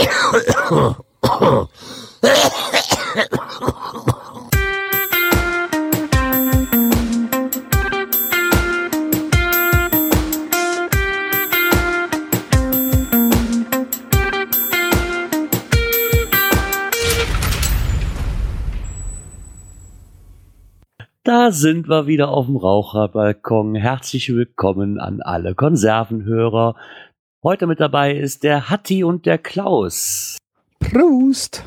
Da sind wir wieder auf dem Raucherbalkon. Herzlich willkommen an alle Konservenhörer. Heute mit dabei ist der Hatti und der Klaus. Prost!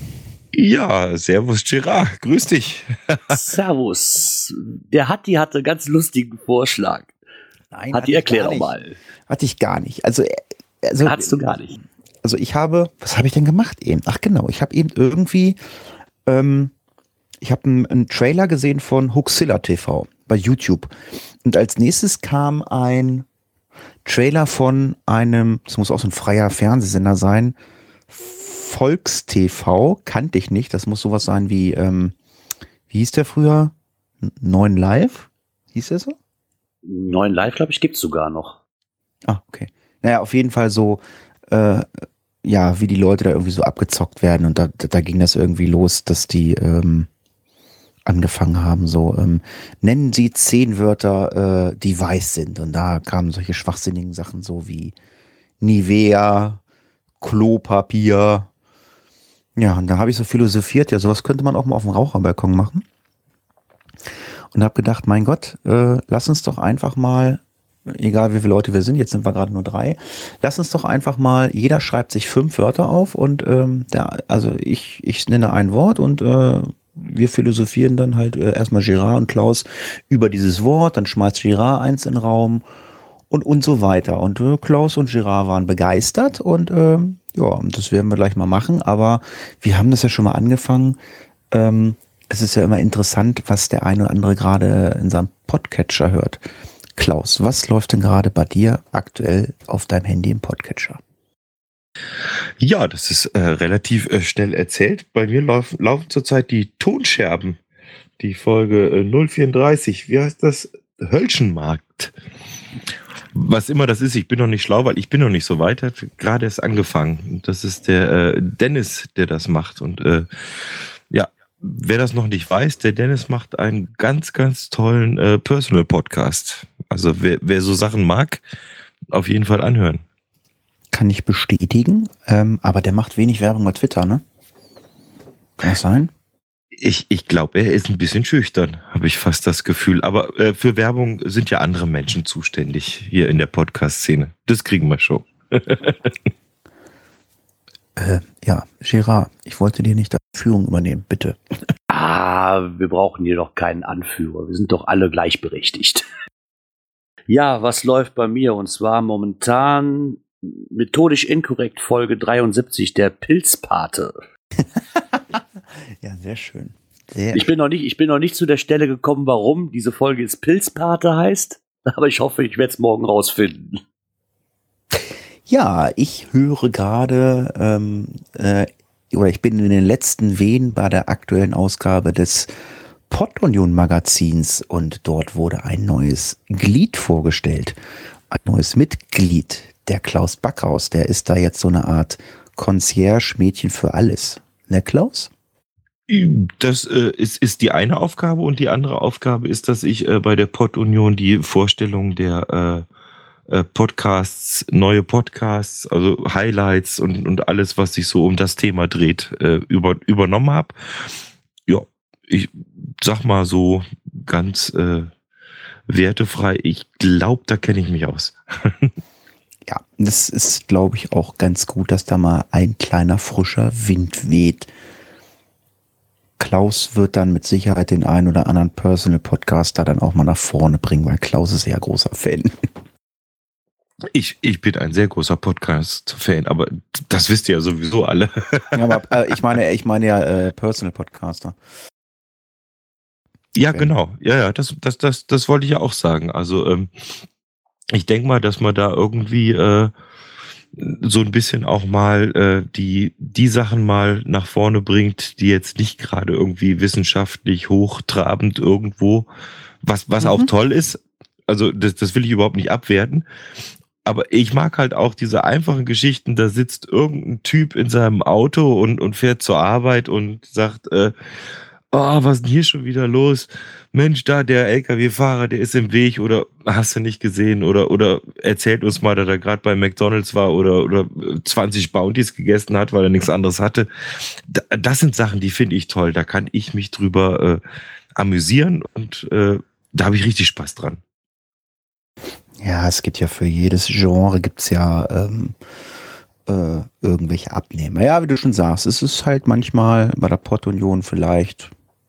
Ja, servus Gerard, grüß dich. Servus. Der Hatti hatte einen ganz lustigen Vorschlag. Nein, Hatti, erklär doch mal. Hatte ich gar nicht. Also Hattest du gar nicht? Also was habe ich denn gemacht eben? Ach genau, ich habe eben irgendwie, ich habe einen Trailer gesehen von Huxilla TV bei YouTube. Und als nächstes kam ein Trailer von einem, das muss auch so ein freier Fernsehsender sein, Volkstv, kannte ich nicht. Das muss sowas sein wie hieß der früher? 9 Live? Hieß der so? 9 Live, glaube ich, gibt's sogar noch. Ah, okay. Naja, auf jeden Fall so, ja, wie die Leute da irgendwie so abgezockt werden. Und da ging das irgendwie los, dass die angefangen haben, so, nennen Sie 10 Wörter, die weiß sind. Und da kamen solche schwachsinnigen Sachen so wie Nivea, Klopapier. Ja, und da habe ich so philosophiert, ja, sowas könnte man auch mal auf dem Raucherbalkon machen. Und habe gedacht, mein Gott, lass uns doch einfach mal, egal wie viele Leute wir sind, jetzt sind wir gerade nur 3, lass uns doch einfach mal, jeder schreibt sich 5 Wörter auf und ich nenne ein Wort und wir philosophieren dann halt erstmal Gerard und Klaus über dieses Wort, dann schmeißt Gerard eins in den Raum und so weiter. Und Klaus und Gerard waren begeistert und ja, das werden wir gleich mal machen, aber wir haben das ja schon mal angefangen. Es ist ja immer interessant, was der eine oder andere gerade in seinem Podcatcher hört. Klaus, was läuft denn gerade bei dir aktuell auf deinem Handy im Podcatcher? Ja, das ist relativ schnell erzählt. Bei mir laufen zurzeit die Tonscherben. Die Folge 034. Wie heißt das? Hölschenmarkt. Was immer das ist, ich bin noch nicht schlau, weil ich bin noch nicht so weit. Hat gerade erst angefangen. Das ist der Dennis, der das macht. Und ja, wer das noch nicht weiß, der Dennis macht einen ganz, ganz tollen Personal-Podcast. Also wer so Sachen mag, auf jeden Fall anhören. Kann ich bestätigen, aber der macht wenig Werbung bei Twitter, ne? Kann das sein? Ich glaube, er ist ein bisschen schüchtern, habe ich fast das Gefühl. Aber für Werbung sind ja andere Menschen zuständig hier in der Podcast-Szene. Das kriegen wir schon. Ja, Gerard, ich wollte dir nicht die Führung übernehmen, bitte. Wir brauchen hier doch keinen Anführer. Wir sind doch alle gleichberechtigt. Ja, was läuft bei mir? Und zwar momentan methodisch inkorrekt Folge 73, der Pilzpate. Ja, sehr schön. Ich bin noch nicht zu der Stelle gekommen, warum diese Folge jetzt Pilzpate heißt, aber ich hoffe, ich werde es morgen rausfinden. Ja, ich höre gerade, oder ich bin in den letzten Wehen bei der aktuellen Ausgabe des Pod-Union-Magazins und dort wurde ein neues Glied vorgestellt. Ein neues Mitglied, der Klaus Backhaus. Der ist da jetzt so eine Art Concierge-Mädchen für alles. Ne, Klaus? Das ist die eine Aufgabe und die andere Aufgabe ist, dass ich bei der Pod-Union die Vorstellung der Podcasts, neue Podcasts, also Highlights und alles, was sich so um das Thema dreht, übernommen habe. Ja, ich sag mal so ganz wertefrei, ich glaube, da kenne ich mich aus. Ja, das ist, glaube ich, auch ganz gut, dass da mal ein kleiner frischer Wind weht. Klaus wird dann mit Sicherheit den einen oder anderen Personal-Podcaster dann auch mal nach vorne bringen, weil Klaus ist ja großer Fan. Ich bin ein sehr großer Podcast-Fan, aber das wisst ihr ja sowieso alle. Ja, aber ich meine ja Personal-Podcaster. Ja, genau. Ja, das wollte ich ja auch sagen. Also ich denke mal, dass man da irgendwie so ein bisschen auch mal die Sachen mal nach vorne bringt, die jetzt nicht gerade irgendwie wissenschaftlich hochtrabend irgendwo, was auch toll ist. Also das will ich überhaupt nicht abwerten. aber ich mag halt auch diese einfachen Geschichten, da sitzt irgendein Typ in seinem Auto und fährt zur Arbeit und sagt, was ist denn hier schon wieder los? Mensch, da der LKW-Fahrer, der ist im Weg oder hast du nicht gesehen oder erzählt uns mal, dass er gerade bei McDonald's war oder 20 Bounties gegessen hat, weil er nichts anderes hatte. Das sind Sachen, die finde ich toll. Da kann ich mich drüber amüsieren und da habe ich richtig Spaß dran. Ja, es gibt ja für jedes Genre gibt's ja irgendwelche Abnehmer. Ja, wie du schon sagst, es ist halt manchmal bei der Pott-Union vielleicht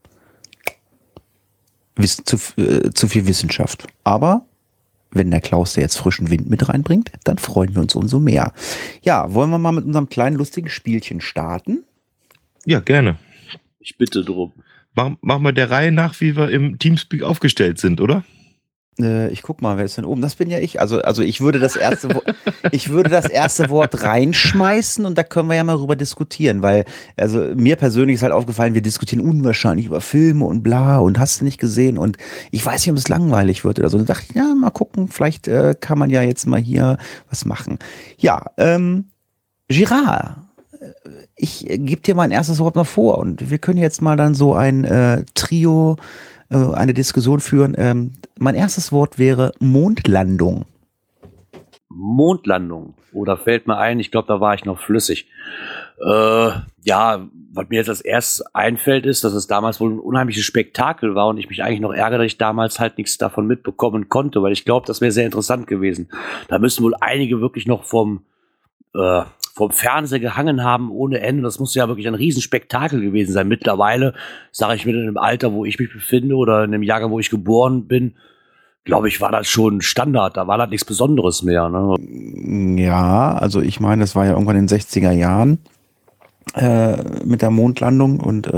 zu viel Wissenschaft. Aber wenn der Klaus da jetzt frischen Wind mit reinbringt, dann freuen wir uns umso mehr. Ja, wollen wir mal mit unserem kleinen lustigen Spielchen starten? Ja, gerne. Ich bitte drum. Machen wir der Reihe nach, wie wir im Teamspeak aufgestellt sind, oder? Ich guck mal, wer ist denn oben? Das bin ja ich. Also ich würde das erste Wort reinschmeißen und da können wir ja mal drüber diskutieren, weil also mir persönlich ist halt aufgefallen, wir diskutieren unwahrscheinlich über Filme und bla und hast du nicht gesehen und ich weiß nicht, ob es langweilig wird oder so. Da dachte ich, ja, mal gucken, vielleicht kann man ja jetzt mal hier was machen. Ja, Girard, ich gebe dir mein erstes Wort mal vor und wir können jetzt mal dann so ein Trio eine Diskussion führen. Mein erstes Wort wäre Mondlandung. Mondlandung. Oder fällt mir ein, ich glaube, da war ich noch flüssig. Ja, was mir jetzt als erstes einfällt, ist, dass es damals wohl ein unheimliches Spektakel war und ich mich eigentlich noch ärgere, dass ich damals halt nichts davon mitbekommen konnte, weil ich glaube, das wäre sehr interessant gewesen. Da müssen wohl einige wirklich noch vom Fernseher gehangen haben ohne Ende. Das muss ja wirklich ein Riesenspektakel gewesen sein. Mittlerweile, sage ich mir, in dem Alter, wo ich mich befinde oder in dem Jahrgang, wo ich geboren bin, glaube ich, war das schon Standard. Da war das nichts Besonderes mehr. Ne? Ja, also ich meine, das war ja irgendwann in den 60er Jahren mit der Mondlandung und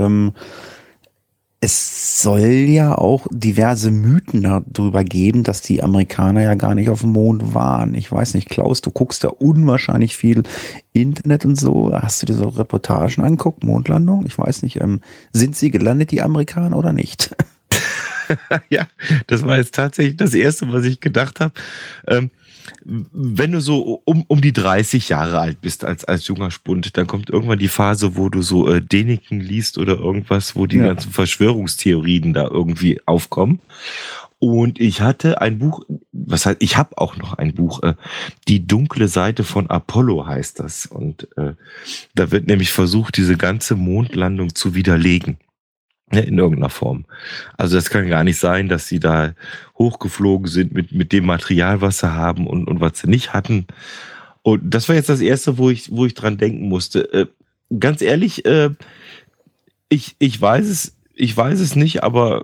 es soll ja auch diverse Mythen darüber geben, dass die Amerikaner ja gar nicht auf dem Mond waren. Ich weiß nicht, Klaus, du guckst da unwahrscheinlich viel Internet und so. Hast du dir so Reportagen angeguckt, Mondlandung? Ich weiß nicht, sind sie gelandet, die Amerikaner, oder nicht? Ja, das war jetzt tatsächlich das Erste, was ich gedacht habe. Wenn du so um die 30 Jahre alt bist als junger Spund, dann kommt irgendwann die Phase, wo du so Däniken liest oder irgendwas, wo die ganzen Verschwörungstheorien da irgendwie aufkommen. Und ich hatte ein Buch, ich habe auch noch ein Buch, Die dunkle Seite von Apollo heißt das. Und da wird nämlich versucht, diese ganze Mondlandung zu widerlegen. In irgendeiner Form. Also das kann gar nicht sein, dass sie da hochgeflogen sind mit dem Material, was sie haben und was sie nicht hatten. Und das war jetzt das Erste, wo ich dran denken musste. Ganz ehrlich, ich weiß es nicht, aber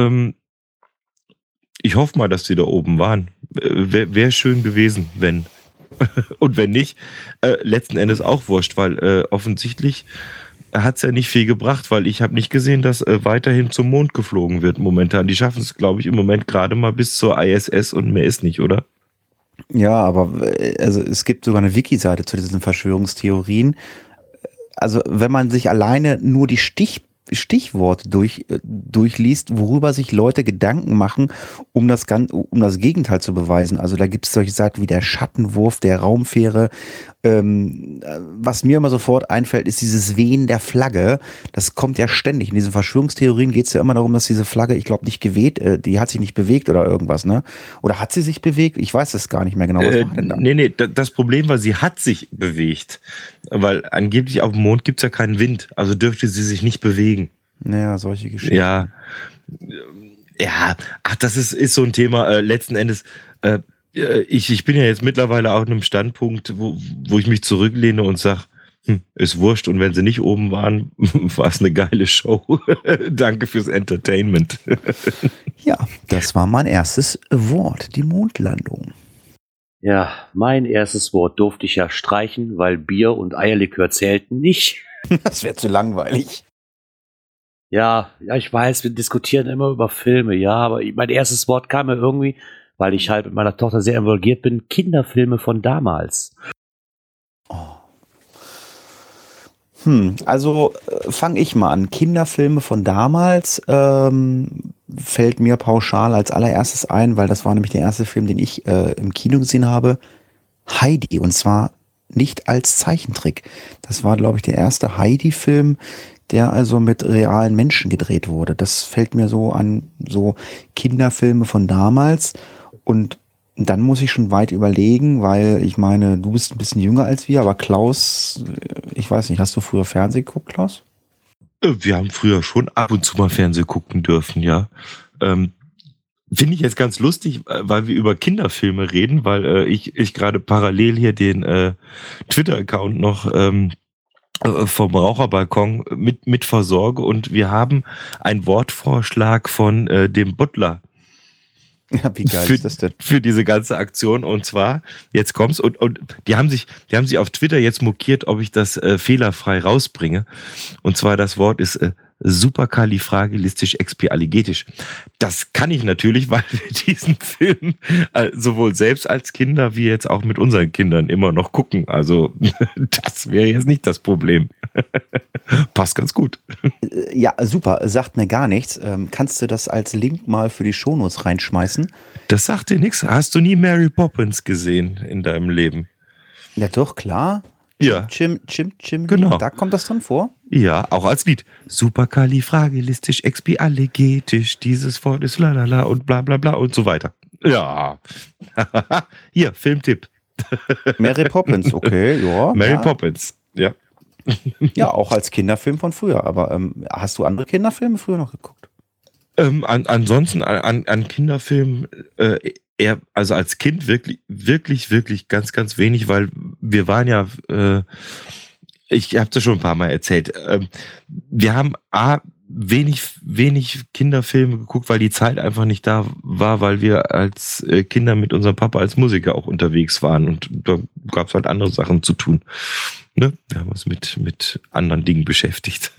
ich hoffe mal, dass sie da oben waren. Wäre schön gewesen, wenn. Und wenn nicht, letzten Endes auch wurscht, weil offensichtlich hat es ja nicht viel gebracht, weil ich habe nicht gesehen, dass weiterhin zum Mond geflogen wird momentan. Die schaffen es, glaube ich, im Moment gerade mal bis zur ISS und mehr ist nicht, oder? Ja, aber also es gibt sogar eine Wiki-Seite zu diesen Verschwörungstheorien. Also wenn man sich alleine nur die Stichworte durchliest, worüber sich Leute Gedanken machen, um das Gegenteil zu beweisen. Also da gibt es solche Sachen wie der Schattenwurf der Raumfähre. Was mir immer sofort einfällt, ist dieses Wehen der Flagge. Das kommt ja ständig. In diesen Verschwörungstheorien geht es ja immer darum, dass diese Flagge, ich glaube, nicht geweht, die hat sich nicht bewegt oder irgendwas, ne? Oder hat sie sich bewegt? Ich weiß es gar nicht mehr genau. Was war denn da? Nee, das Problem war, sie hat sich bewegt. Weil angeblich auf dem Mond gibt es ja keinen Wind. Also dürfte sie sich nicht bewegen. Ja, solche Geschichten. Ja, das ist so ein Thema. Letzten Endes, ich bin ja jetzt mittlerweile auch an einem Standpunkt, wo ich mich zurücklehne und sage, ist wurscht. Und wenn sie nicht oben waren, war es eine geile Show. Danke fürs Entertainment. Ja, das war mein erstes Wort, die Mondlandung. Ja, mein erstes Wort durfte ich ja streichen, weil Bier und Eierlikör zählten nicht. Das wäre zu langweilig. Ja, ich weiß, wir diskutieren immer über Filme, ja, aber mein erstes Wort kam mir irgendwie, weil ich halt mit meiner Tochter sehr involviert bin, Kinderfilme von damals. Also fange ich mal an. Kinderfilme von damals fällt mir pauschal als allererstes ein, weil das war nämlich der erste Film, den ich im Kino gesehen habe. Heidi, und zwar nicht als Zeichentrick. Das war, glaube ich, der erste Heidi-Film, der also mit realen Menschen gedreht wurde. Das fällt mir so an, so Kinderfilme von damals. Und dann muss ich schon weit überlegen, weil ich meine, du bist ein bisschen jünger als wir, aber Klaus, ich weiß nicht, hast du früher Fernsehen geguckt, Klaus? Wir haben früher schon ab und zu mal Fernsehen gucken dürfen, ja. Finde ich jetzt ganz lustig, weil wir über Kinderfilme reden, weil ich gerade parallel hier den Twitter-Account noch vom Raucherbalkon mit versorge und wir haben einen Wortvorschlag von dem Butler. Ja, wie geil ist das denn? Für diese ganze Aktion. Und zwar, jetzt kommt's, und die haben sich auf Twitter jetzt mokiert, ob ich das fehlerfrei rausbringe. Und zwar das Wort ist superkalifragilistisch-expialigetisch. Das kann ich natürlich, weil wir diesen Film sowohl selbst als Kinder wie jetzt auch mit unseren Kindern immer noch gucken. Also das wäre jetzt nicht das Problem. Passt ganz gut. Ja, super. Sagt mir gar nichts. Kannst du das als Link mal für die Shownotes reinschmeißen? Das sagt dir nichts. Hast du nie Mary Poppins gesehen in deinem Leben? Ja, doch, klar. Ja. Chim, Genau. Da kommt das drin vor? Ja, auch als Lied. Superkalifragilistisch-expialigetisch, dieses Wort ist lalala und bla bla bla und so weiter. Ja. Hier, Filmtipp. Mary Poppins, okay, ja. Mary Poppins, ja. Ja, auch als Kinderfilm von früher. Aber hast du andere Kinderfilme früher noch geguckt? Ansonsten an Kinderfilmen eher, also als Kind wirklich ganz, ganz wenig, weil wir waren ja, ich habe das schon ein paar Mal erzählt, wir haben wenig Kinderfilme geguckt, weil die Zeit einfach nicht da war, weil wir als Kinder mit unserem Papa als Musiker auch unterwegs waren und da gab es halt andere Sachen zu tun. Ne? Wir haben uns mit anderen Dingen beschäftigt.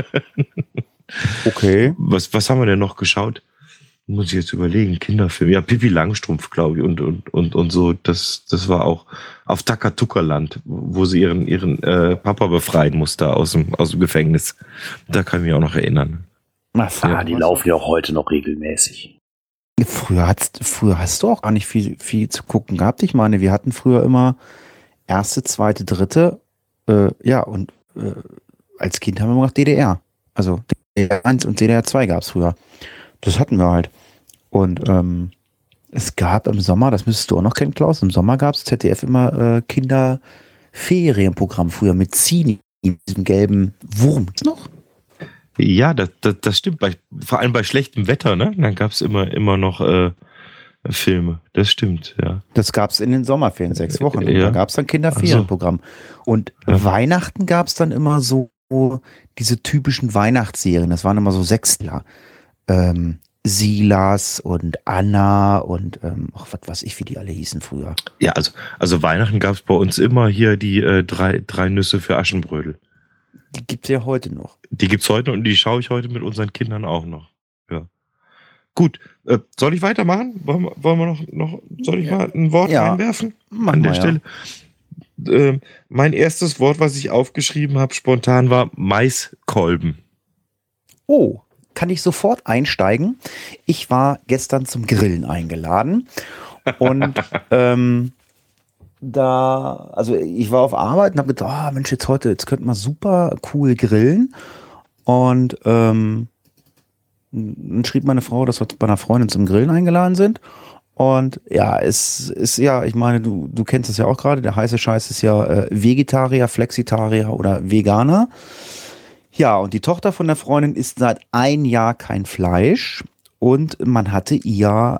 Okay. Was haben wir denn noch geschaut? Muss ich jetzt überlegen, Kinderfilm. Ja, Pippi Langstrumpf, glaube ich, und so. Das war auch auf Takatuka-Land, wo sie ihren Papa befreien musste aus dem Gefängnis. Da kann ich mich auch noch erinnern. Ja, die laufen ja auch heute noch regelmäßig. Früher hast du auch gar nicht viel zu gucken gehabt. Ich meine, wir hatten früher immer erste, zweite, dritte, und als Kind haben wir immer noch DDR. Also DDR 1 und DDR 2 gab es früher. Das hatten wir halt. Und es gab im Sommer, das müsstest du auch noch kennen, Klaus, im Sommer gab es ZDF immer Kinderferienprogramm früher mit Zini, diesem gelben Wurm. Noch? Ja, das stimmt. Vor allem bei schlechtem Wetter, ne? Dann gab es immer noch Filme. Das stimmt, ja. Das gab es in den Sommerferien, 6 Wochen. Und Ja. da gab es dann Kinderferienprogramm. Und Weihnachten gab es dann immer so diese typischen Weihnachtsserien. Das waren immer so Sechstler. Silas und Anna und was weiß ich, wie die alle hießen früher. Ja, also Weihnachten gab es bei uns immer hier die drei Nüsse für Aschenbrödel. Die gibt es ja heute noch. Die gibt's heute und die schaue ich heute mit unseren Kindern auch noch. Ja. Gut, soll ich weitermachen? Wollen wir noch soll ich mal ein Wort einwerfen? An der Stelle. Mein erstes Wort, was ich aufgeschrieben habe, spontan war Maiskolben. Oh, kann ich sofort einsteigen. Ich war gestern zum Grillen eingeladen und ich war auf Arbeit und habe gedacht, Mensch, jetzt könnten wir super cool grillen. Und dann schrieb meine Frau, dass wir bei einer Freundin zum Grillen eingeladen sind. Und ja, es ist ja, ich meine, du kennst es ja auch gerade, der heiße Scheiß ist ja Vegetarier, Flexitarier oder Veganer. Ja, und die Tochter von der Freundin isst seit 1 Jahr kein Fleisch und man hatte ihr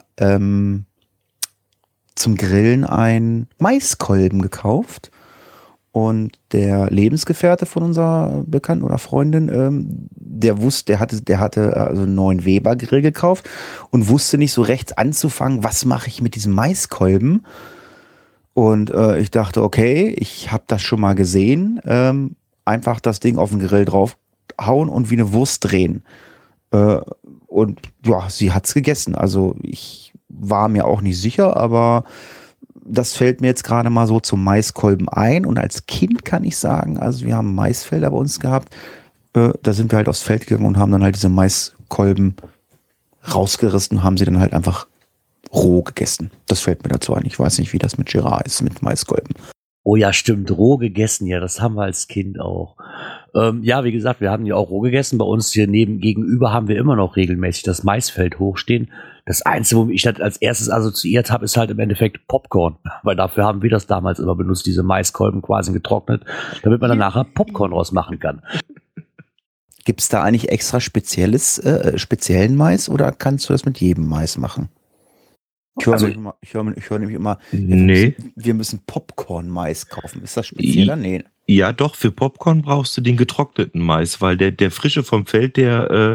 zum Grillen einen Maiskolben gekauft und der Lebensgefährte von unserer Bekannten oder Freundin, der hatte also einen neuen Weber-Grill gekauft und wusste nicht so recht anzufangen, was mache ich mit diesem Maiskolben. Und ich dachte, okay, ich habe das schon mal gesehen, einfach das Ding auf den Grill draufhauen und wie eine Wurst drehen. Und ja, sie hat's gegessen. Also ich war mir auch nicht sicher, aber das fällt mir jetzt gerade mal so zum Maiskolben ein. Und als Kind kann ich sagen, also wir haben Maisfelder bei uns gehabt. Da sind wir halt aufs Feld gegangen und haben dann halt diese Maiskolben rausgerissen und haben sie dann halt einfach roh gegessen. Das fällt mir dazu ein. Ich weiß nicht, wie das mit Girard ist, mit Maiskolben. Oh ja, stimmt, roh gegessen, ja, das haben wir als Kind auch. Ja, wie gesagt, wir haben ja auch roh gegessen. Bei uns hier gegenüber haben wir immer noch regelmäßig das Maisfeld hochstehen. Das Einzige, womit ich das als erstes assoziiert habe, ist halt im Endeffekt Popcorn. Weil dafür haben wir das damals immer benutzt, diese Maiskolben quasi getrocknet, damit man dann nachher Popcorn draus machen kann. Gibt es da eigentlich extra speziellen Mais oder kannst du das mit jedem Mais machen? Ich höre nämlich immer, Nee. wir müssen Popcorn-Mais kaufen. Ist das spezieller? Nee. Ja, doch, für Popcorn brauchst du den getrockneten Mais, weil der frische vom Feld, der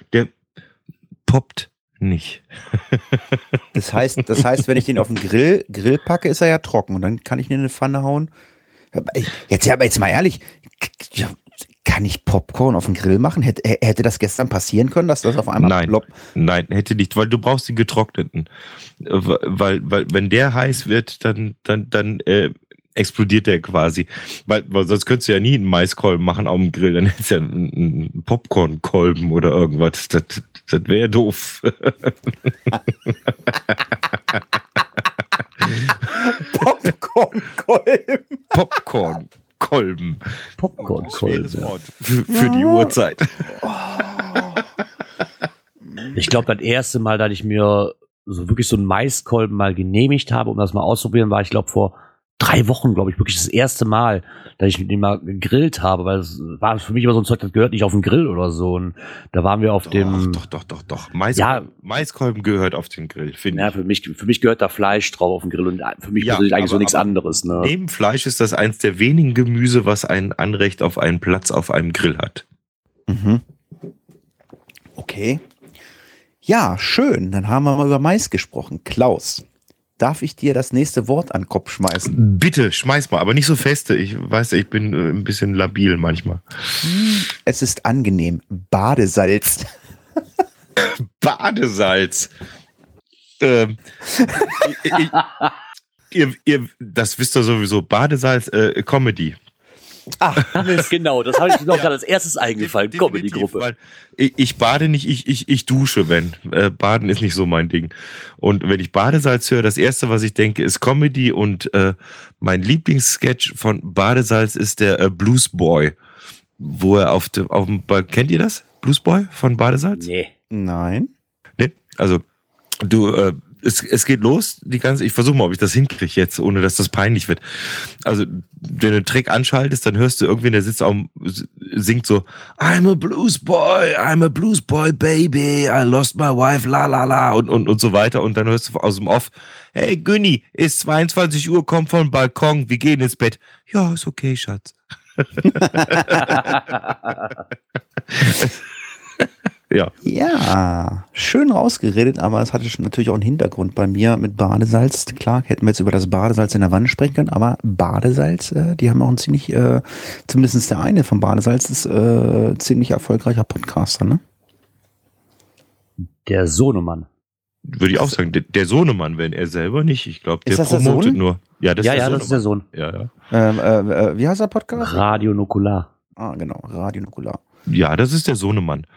poppt nicht. Das heißt, wenn ich den auf den Grill packe, ist er ja trocken und dann kann ich ihn in eine Pfanne hauen. Jetzt mal ehrlich, kann ich Popcorn auf den Grill machen? Hätte das gestern passieren können, dass das auf einmal ploppt? Nein, hätte nicht, weil du brauchst den getrockneten. Weil wenn der heiß wird, dann explodiert der quasi. Weil sonst könntest du ja nie einen Maiskolben machen auf dem Grill, dann hättest du ja einen Popcornkolben oder irgendwas. Das wäre ja doof. Popcornkolben. Popcornkolben. Popcornkolben. Wort für die Uhrzeit. Ich glaube, das erste Mal, dass ich mir so wirklich so einen Maiskolben mal genehmigt habe, um das mal auszuprobieren, war ich glaube vor 3 Wochen, glaube ich, wirklich das erste Mal, dass ich mit dem mal gegrillt habe, weil es war für mich immer so ein Zeug, das gehört nicht auf den Grill oder so. Und da waren wir auf dem. Doch. Maiskolben gehört auf den Grill, finde ich. Ja, für mich gehört da Fleisch drauf auf den Grill und für mich persönlich eigentlich so nichts anderes. Ne? Neben Fleisch ist das eins der wenigen Gemüse, was ein Anrecht auf einen Platz auf einem Grill hat. Mhm. Okay. Ja, schön. Dann haben wir mal über Mais gesprochen. Klaus, darf ich dir das nächste Wort an den Kopf schmeißen? Bitte, schmeiß mal, aber nicht so feste. Ich weiß, ich bin ein bisschen labil manchmal. Es ist angenehm. Badesalz. Badesalz. Ihr, das wisst ihr sowieso. Badesalz, Comedy. Ach, genau, das habe ich mir noch gerade als erstes eingefallen. Comedy-Gruppe. Weil ich bade nicht, ich dusche, wenn. Baden ist nicht so mein Ding. Und wenn ich Badesalz höre, das erste, was ich denke, ist Comedy. Und mein Lieblingssketch von Badesalz ist der Blues Boy. Wo er auf dem kennt ihr das? Blues Boy von Badesalz? Nee. Nein. Nee, also es geht los, ich versuche mal, ob ich das hinkriege jetzt, ohne dass das peinlich wird. Also, wenn du einen Track anschaltest, dann hörst du irgendwen, der singt so, I'm a blues boy, baby, I lost my wife, la la la, und so weiter. Und dann hörst du aus dem Off, hey Günni, ist 22 Uhr, komm vom Balkon, wir gehen ins Bett. Ja, ist okay, Schatz. Ja, schön rausgeredet, aber es hatte natürlich auch einen Hintergrund bei mir mit Badesalz. Klar, hätten wir jetzt über das Badesalz in der Wanne sprechen können, aber Badesalz, die haben auch ein ziemlich, zumindest der eine von Badesalz ist ziemlich erfolgreicher Podcaster, ne? Der Sohnemann. Würde ich auch sagen, der Sohnemann, wenn er selber nicht. Ich glaube, der Ist das der promotet Sohn? nur. Ja, das ist der Sohn. Ja. Wie heißt der Podcast? Radio Nukular. Ah, genau, Radio Nukular. Ja, das ist der Sohnemann.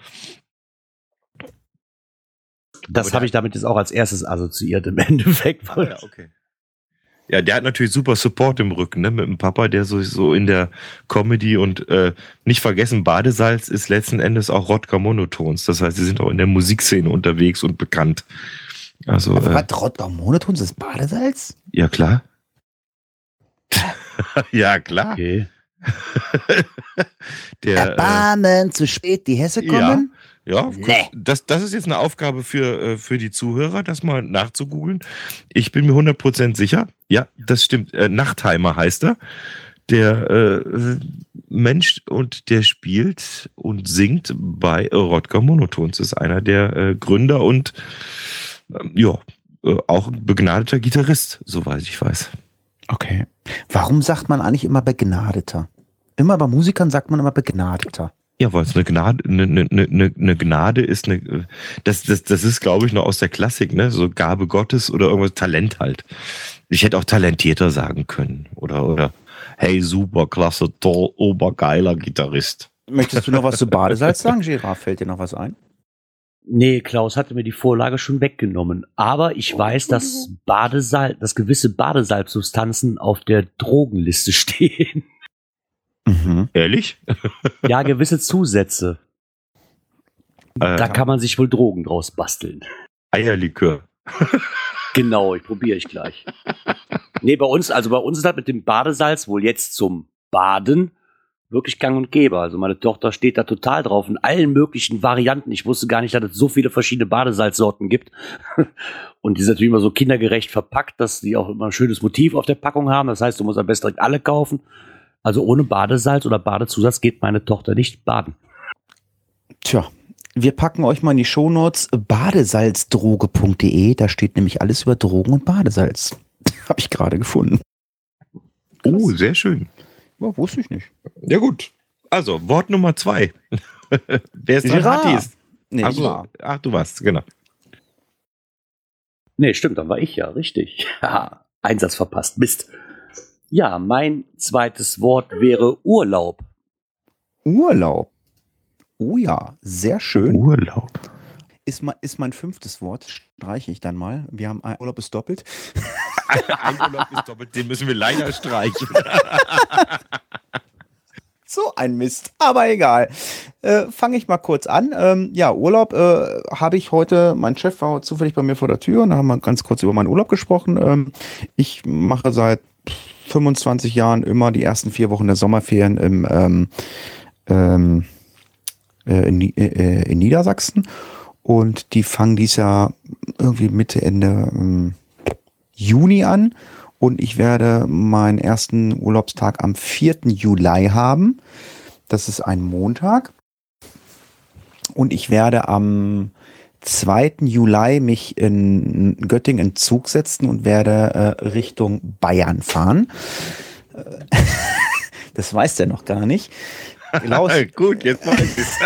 Das habe ich damit jetzt auch als erstes assoziiert im Endeffekt. Ja, okay. Ja, der hat natürlich super Support im Rücken, ne? Mit dem Papa, der so in der Comedy und nicht vergessen, Badesalz ist letzten Endes auch Rodger Monotons. Das heißt, sie sind auch in der Musikszene unterwegs und bekannt. Also, was, Rodger Monotons ist Badesalz? Ja, klar. Ja, klar. Okay. Erbarmen, zu spät die Hesse kommen? Ja, Nee. das ist jetzt eine Aufgabe für die Zuhörer, das mal nachzugoogeln. Ich bin mir 100% sicher. Ja, das stimmt. Nachtheimer heißt er. Der Mensch und der spielt und singt bei Rodger Monotons. Ist einer der Gründer und auch ein begnadeter Gitarrist, soweit ich weiß. Okay. Warum sagt man eigentlich immer Begnadeter? Immer bei Musikern sagt man immer Begnadeter. Ja, weil es eine Gnade ist, das ist, glaube ich, noch aus der Klassik, ne? So Gabe Gottes oder irgendwas, Talent halt. Ich hätte auch talentierter sagen können. Oder hey, super, klasse, toll, obergeiler Gitarrist. Möchtest du noch was zu Badesalz sagen, Gerard? Fällt dir noch was ein? Nee, Klaus hatte mir die Vorlage schon weggenommen. Aber ich weiß, dass gewisse Badesalzsubstanzen auf der Drogenliste stehen. Mhm. Ehrlich? Ja, gewisse Zusätze. Da kann man sich wohl Drogen draus basteln. Eierlikör. Genau, probiere ich gleich. Nee, bei uns ist das mit dem Badesalz wohl jetzt zum Baden wirklich gang und gäbe. Also meine Tochter steht da total drauf in allen möglichen Varianten. Ich wusste gar nicht, dass es so viele verschiedene Badesalzsorten gibt. Und die sind natürlich immer so kindergerecht verpackt, dass die auch immer ein schönes Motiv auf der Packung haben. Das heißt, du musst am besten direkt alle kaufen. Also ohne Badesalz oder Badezusatz geht meine Tochter nicht baden. Tja, wir packen euch mal in die Shownotes badesalzdroge.de. Da steht nämlich alles über Drogen und Badesalz. Habe ich gerade gefunden. Oh, sehr schön. Ja, wusste ich nicht. Ja gut. Also, Wort Nummer 2. Wer ist dran? Hatti? Nee, ach, du warst, genau. Nee, stimmt, dann war ich ja, richtig. Haha, Einsatz verpasst, Mist. Ja, mein zweites Wort wäre Urlaub. Urlaub. Oh ja, sehr schön. Urlaub. Ist mein 5. Wort, streiche ich dann mal. Wir haben Urlaub ist doppelt. Ein Urlaub ist doppelt, den müssen wir leider streichen. So ein Mist, aber egal. Fange ich mal kurz an. Ja, Urlaub habe ich heute, mein Chef war zufällig bei mir vor der Tür und da haben wir ganz kurz über meinen Urlaub gesprochen. Ich mache seit 25 Jahren immer die ersten 4 Wochen der Sommerferien in Niedersachsen. Und die fangen dies Jahr irgendwie Mitte, Ende Juni an. Und ich werde meinen ersten Urlaubstag am 4. Juli haben. Das ist ein Montag. Und ich werde am 2. Juli mich in Göttingen in Zug setzen und werde Richtung Bayern fahren. Das weiß der noch gar nicht. Klaus, gut, jetzt weiß ich es.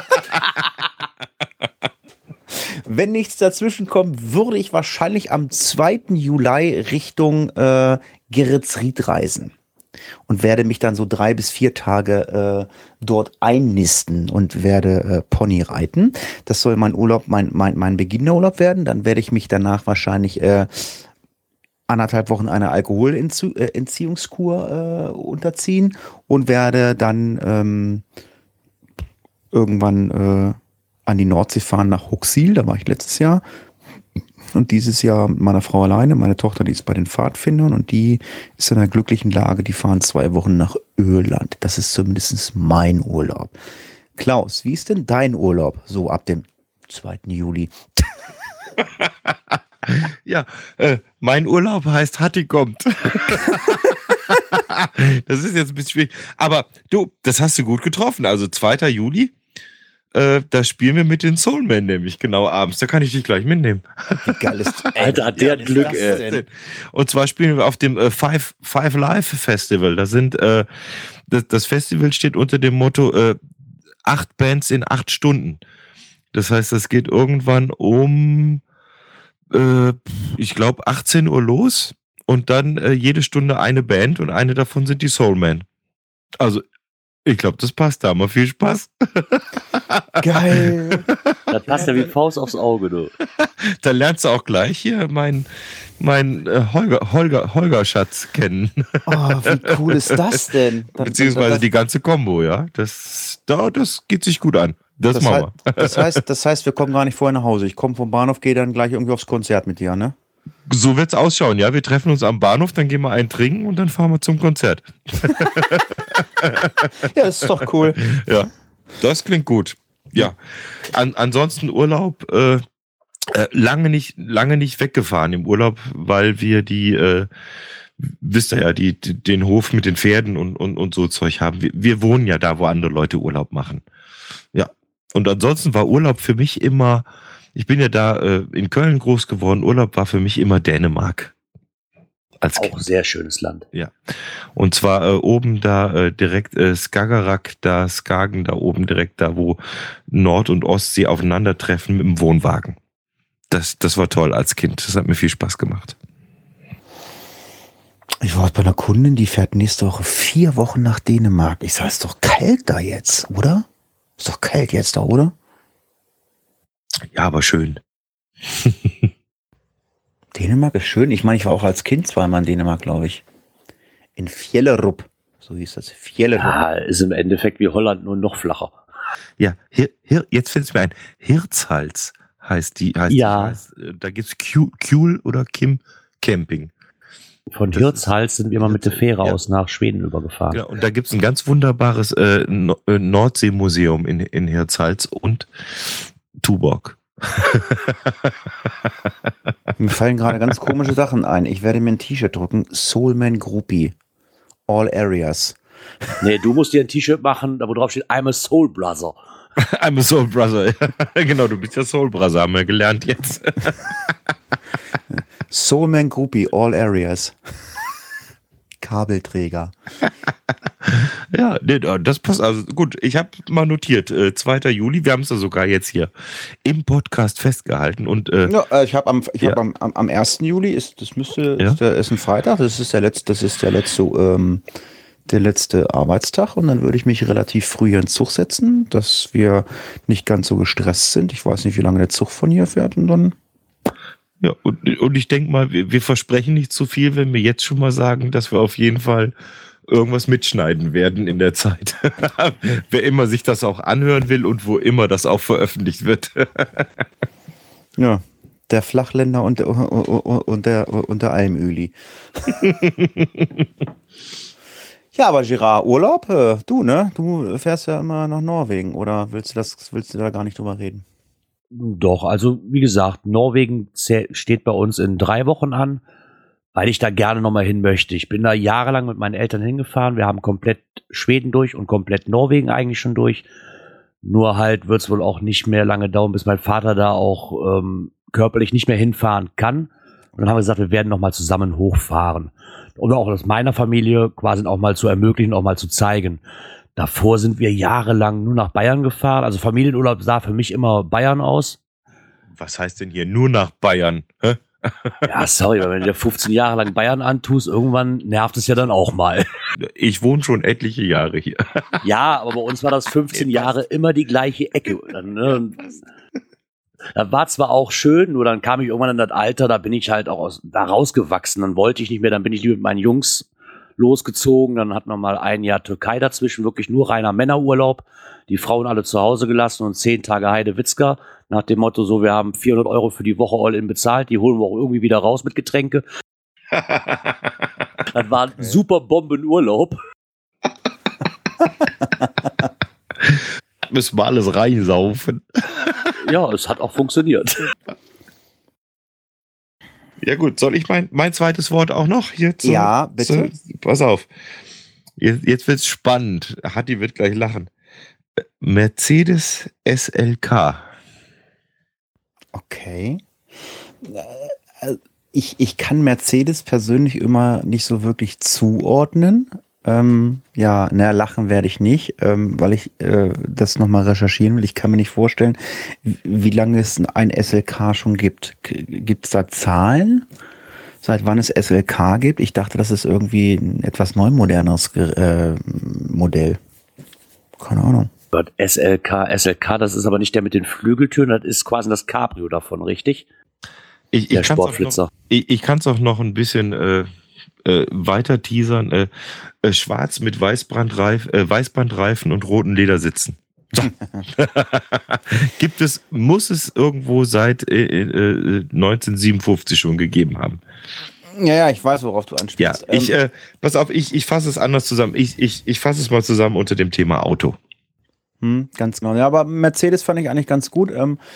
Wenn nichts dazwischen kommt, würde ich wahrscheinlich am 2. Juli Richtung Geretsried reisen und werde mich dann so 3 bis 4 Tage dort einnisten und werde Pony reiten. Das soll mein Urlaub, mein Beginnerurlaub werden. Dann werde ich mich danach wahrscheinlich 1,5 Wochen einer Alkoholentziehungskur unterziehen und werde dann irgendwann an die Nordsee fahren nach Huxil, da war ich letztes Jahr. Und dieses Jahr mit meiner Frau alleine, meine Tochter, die ist bei den Pfadfindern und die ist in einer glücklichen Lage, die fahren 2 Wochen nach Irland. Das ist zumindest mein Urlaub. Klaus, wie ist denn dein Urlaub so ab dem 2. Juli? Ja, mein Urlaub heißt Hatti kommt. Das ist jetzt ein bisschen schwierig. Aber du, das hast du gut getroffen. Also 2. Juli. Da spielen wir mit den Soulmen nämlich genau abends. Da kann ich dich gleich mitnehmen. Wie geil ist Alter, hat der Glück, ey. Und zwar spielen wir auf dem Five Live Festival. Da sind das Festival steht unter dem Motto 8 Bands in 8 Stunden. Das heißt, das geht irgendwann um ich glaube 18 Uhr los und dann jede Stunde eine Band und eine davon sind die Soulmen. Also ich glaube, das passt. Da haben wir viel Spaß. geil. Das passt ja wie Faust aufs Auge, du. Da lernst du auch gleich hier mein Holger-Schatz kennen. Oh, wie cool ist das denn? Beziehungsweise die ganze Kombo, ja. Das geht sich gut an. Das machen wir. Das heißt, wir kommen gar nicht vorher nach Hause. Ich komme vom Bahnhof, gehe dann gleich irgendwie aufs Konzert mit dir, ne? So wird's ausschauen, ja. Wir treffen uns am Bahnhof, dann gehen wir einen trinken und dann fahren wir zum Konzert. Ja, das ist doch cool. Ja, das klingt gut. Ja. Ansonsten Urlaub, lange nicht weggefahren im Urlaub, weil wir wisst ihr ja, den Hof mit den Pferden und so Zeug haben. Wir wohnen ja da, wo andere Leute Urlaub machen. Ja. Und ansonsten war Urlaub für mich immer, ich bin ja da in Köln groß geworden, Urlaub war für mich immer Dänemark. Als Auch Kind. sehr schönes Land. Ja. Und zwar oben da direkt Skagerrak, da Skagen, da oben direkt da, wo Nord- und Ostsee aufeinandertreffen mit dem Wohnwagen. Das war toll als Kind. Das hat mir viel Spaß gemacht. Ich war bei einer Kundin, die fährt nächste Woche 4 Wochen nach Dänemark. Ich sag, ist doch kalt da jetzt, oder? Ist doch kalt jetzt da, oder? Ja, aber schön. Dänemark ist schön. Ich meine, ich war auch als Kind zweimal in Dänemark, glaube ich. In Fjellerup. So hieß das. Fjellerup. Ja, ist im Endeffekt wie Holland, nur noch flacher. Ja, jetzt fällt es mir ein. Hirtshals heißt die. Ja. Da gibt es Kuhl oder Kim Camping. Von Das Hirtshals sind wir mal mit der Fähre ja. aus nach Schweden übergefahren. Genau, und da gibt es ein ganz wunderbares Nordseemuseum in Hirtshals und Tuborg. Mir fallen gerade ganz komische Sachen ein. Ich werde mir ein T-Shirt drucken. Soulman Groupie. All Areas. Nee, du musst dir ein T-Shirt machen, wo drauf steht, I'm a Soul Brother. I'm a Soul Brother. Genau, du bist ja Soul Brother, haben wir gelernt jetzt. Soulman Groupie. All Areas. Kabelträger. Ja, nee, das passt. Also gut, ich habe mal notiert, 2. Juli, wir haben es ja sogar jetzt hier im Podcast festgehalten. Und ja, ich habe am 1. Juli, ist ein Freitag, das ist der letzte Arbeitstag, und dann würde ich mich relativ früh in den Zug setzen, dass wir nicht ganz so gestresst sind. Ich weiß nicht, wie lange der Zug von hier fährt, und dann. Ja, und ich denke mal, wir versprechen nicht zu viel, wenn wir jetzt schon mal sagen, dass wir auf jeden Fall irgendwas mitschneiden werden in der Zeit. Wer immer sich das auch anhören will und wo immer das auch veröffentlicht wird. Ja, der Flachländer und der Almöli. Ja, aber Gerard, Urlaub, du fährst ja immer nach Norwegen, oder willst du da gar nicht drüber reden? Doch, also wie gesagt, Norwegen steht bei uns in 3 Wochen an, weil ich da gerne nochmal hin möchte. Ich bin da jahrelang mit meinen Eltern hingefahren. Wir haben komplett Schweden durch und komplett Norwegen eigentlich schon durch. Nur halt wird es wohl auch nicht mehr lange dauern, bis mein Vater da auch körperlich nicht mehr hinfahren kann. Und dann haben wir gesagt, wir werden nochmal zusammen hochfahren. Um auch das meiner Familie quasi auch mal zu ermöglichen, auch mal zu zeigen. Davor sind wir jahrelang nur nach Bayern gefahren. Also Familienurlaub sah für mich immer Bayern aus. Was heißt denn hier nur nach Bayern? Hä? Ja, sorry, aber wenn du dir 15 Jahre lang Bayern antust, irgendwann nervt es ja dann auch mal. Ich wohne schon etliche Jahre hier. Ja, aber bei uns war das 15 Jahre immer die gleiche Ecke. Das war zwar auch schön, nur dann kam ich irgendwann in das Alter, da bin ich halt auch da rausgewachsen. Dann wollte ich nicht mehr, dann bin ich lieber mit meinen Jungs losgezogen. Dann hat man mal ein Jahr Türkei dazwischen, wirklich nur reiner Männerurlaub. Die Frauen alle zu Hause gelassen und 10 Tage Heidewitzka. Nach dem Motto, so, wir haben 400 € für die Woche All-In bezahlt, die holen wir auch irgendwie wieder raus mit Getränke. Das war ein super Bombenurlaub. Müssen wir alles reinsaufen. Ja, es hat auch funktioniert. Ja gut, soll ich mein zweites Wort auch noch? Ja, bitte. Pass auf. Jetzt wird's spannend. Hatti wird gleich lachen. Mercedes SLK. Okay. Ich kann Mercedes persönlich immer nicht so wirklich zuordnen. Lachen werde ich nicht, weil ich das nochmal recherchieren will. Ich kann mir nicht vorstellen, wie lange es ein SLK schon gibt. Gibt es da Zahlen, seit wann es SLK gibt? Ich dachte, das ist irgendwie ein etwas neumoderneres Modell. Keine Ahnung. SLK, das ist aber nicht der mit den Flügeltüren, das ist quasi das Cabrio davon, richtig? Der Sportflitzer. Ich kann es auch noch ein bisschen weiter teasern. Schwarz mit Weißbandreifen und roten Ledersitzen. So. Muss es irgendwo seit 1957 schon gegeben haben. Ja, ich weiß, worauf du anspielst. Ja, pass auf, ich fasse es anders zusammen. Ich fasse es mal zusammen unter dem Thema Auto. Ganz genau. Ja, aber Mercedes fand ich eigentlich ganz gut.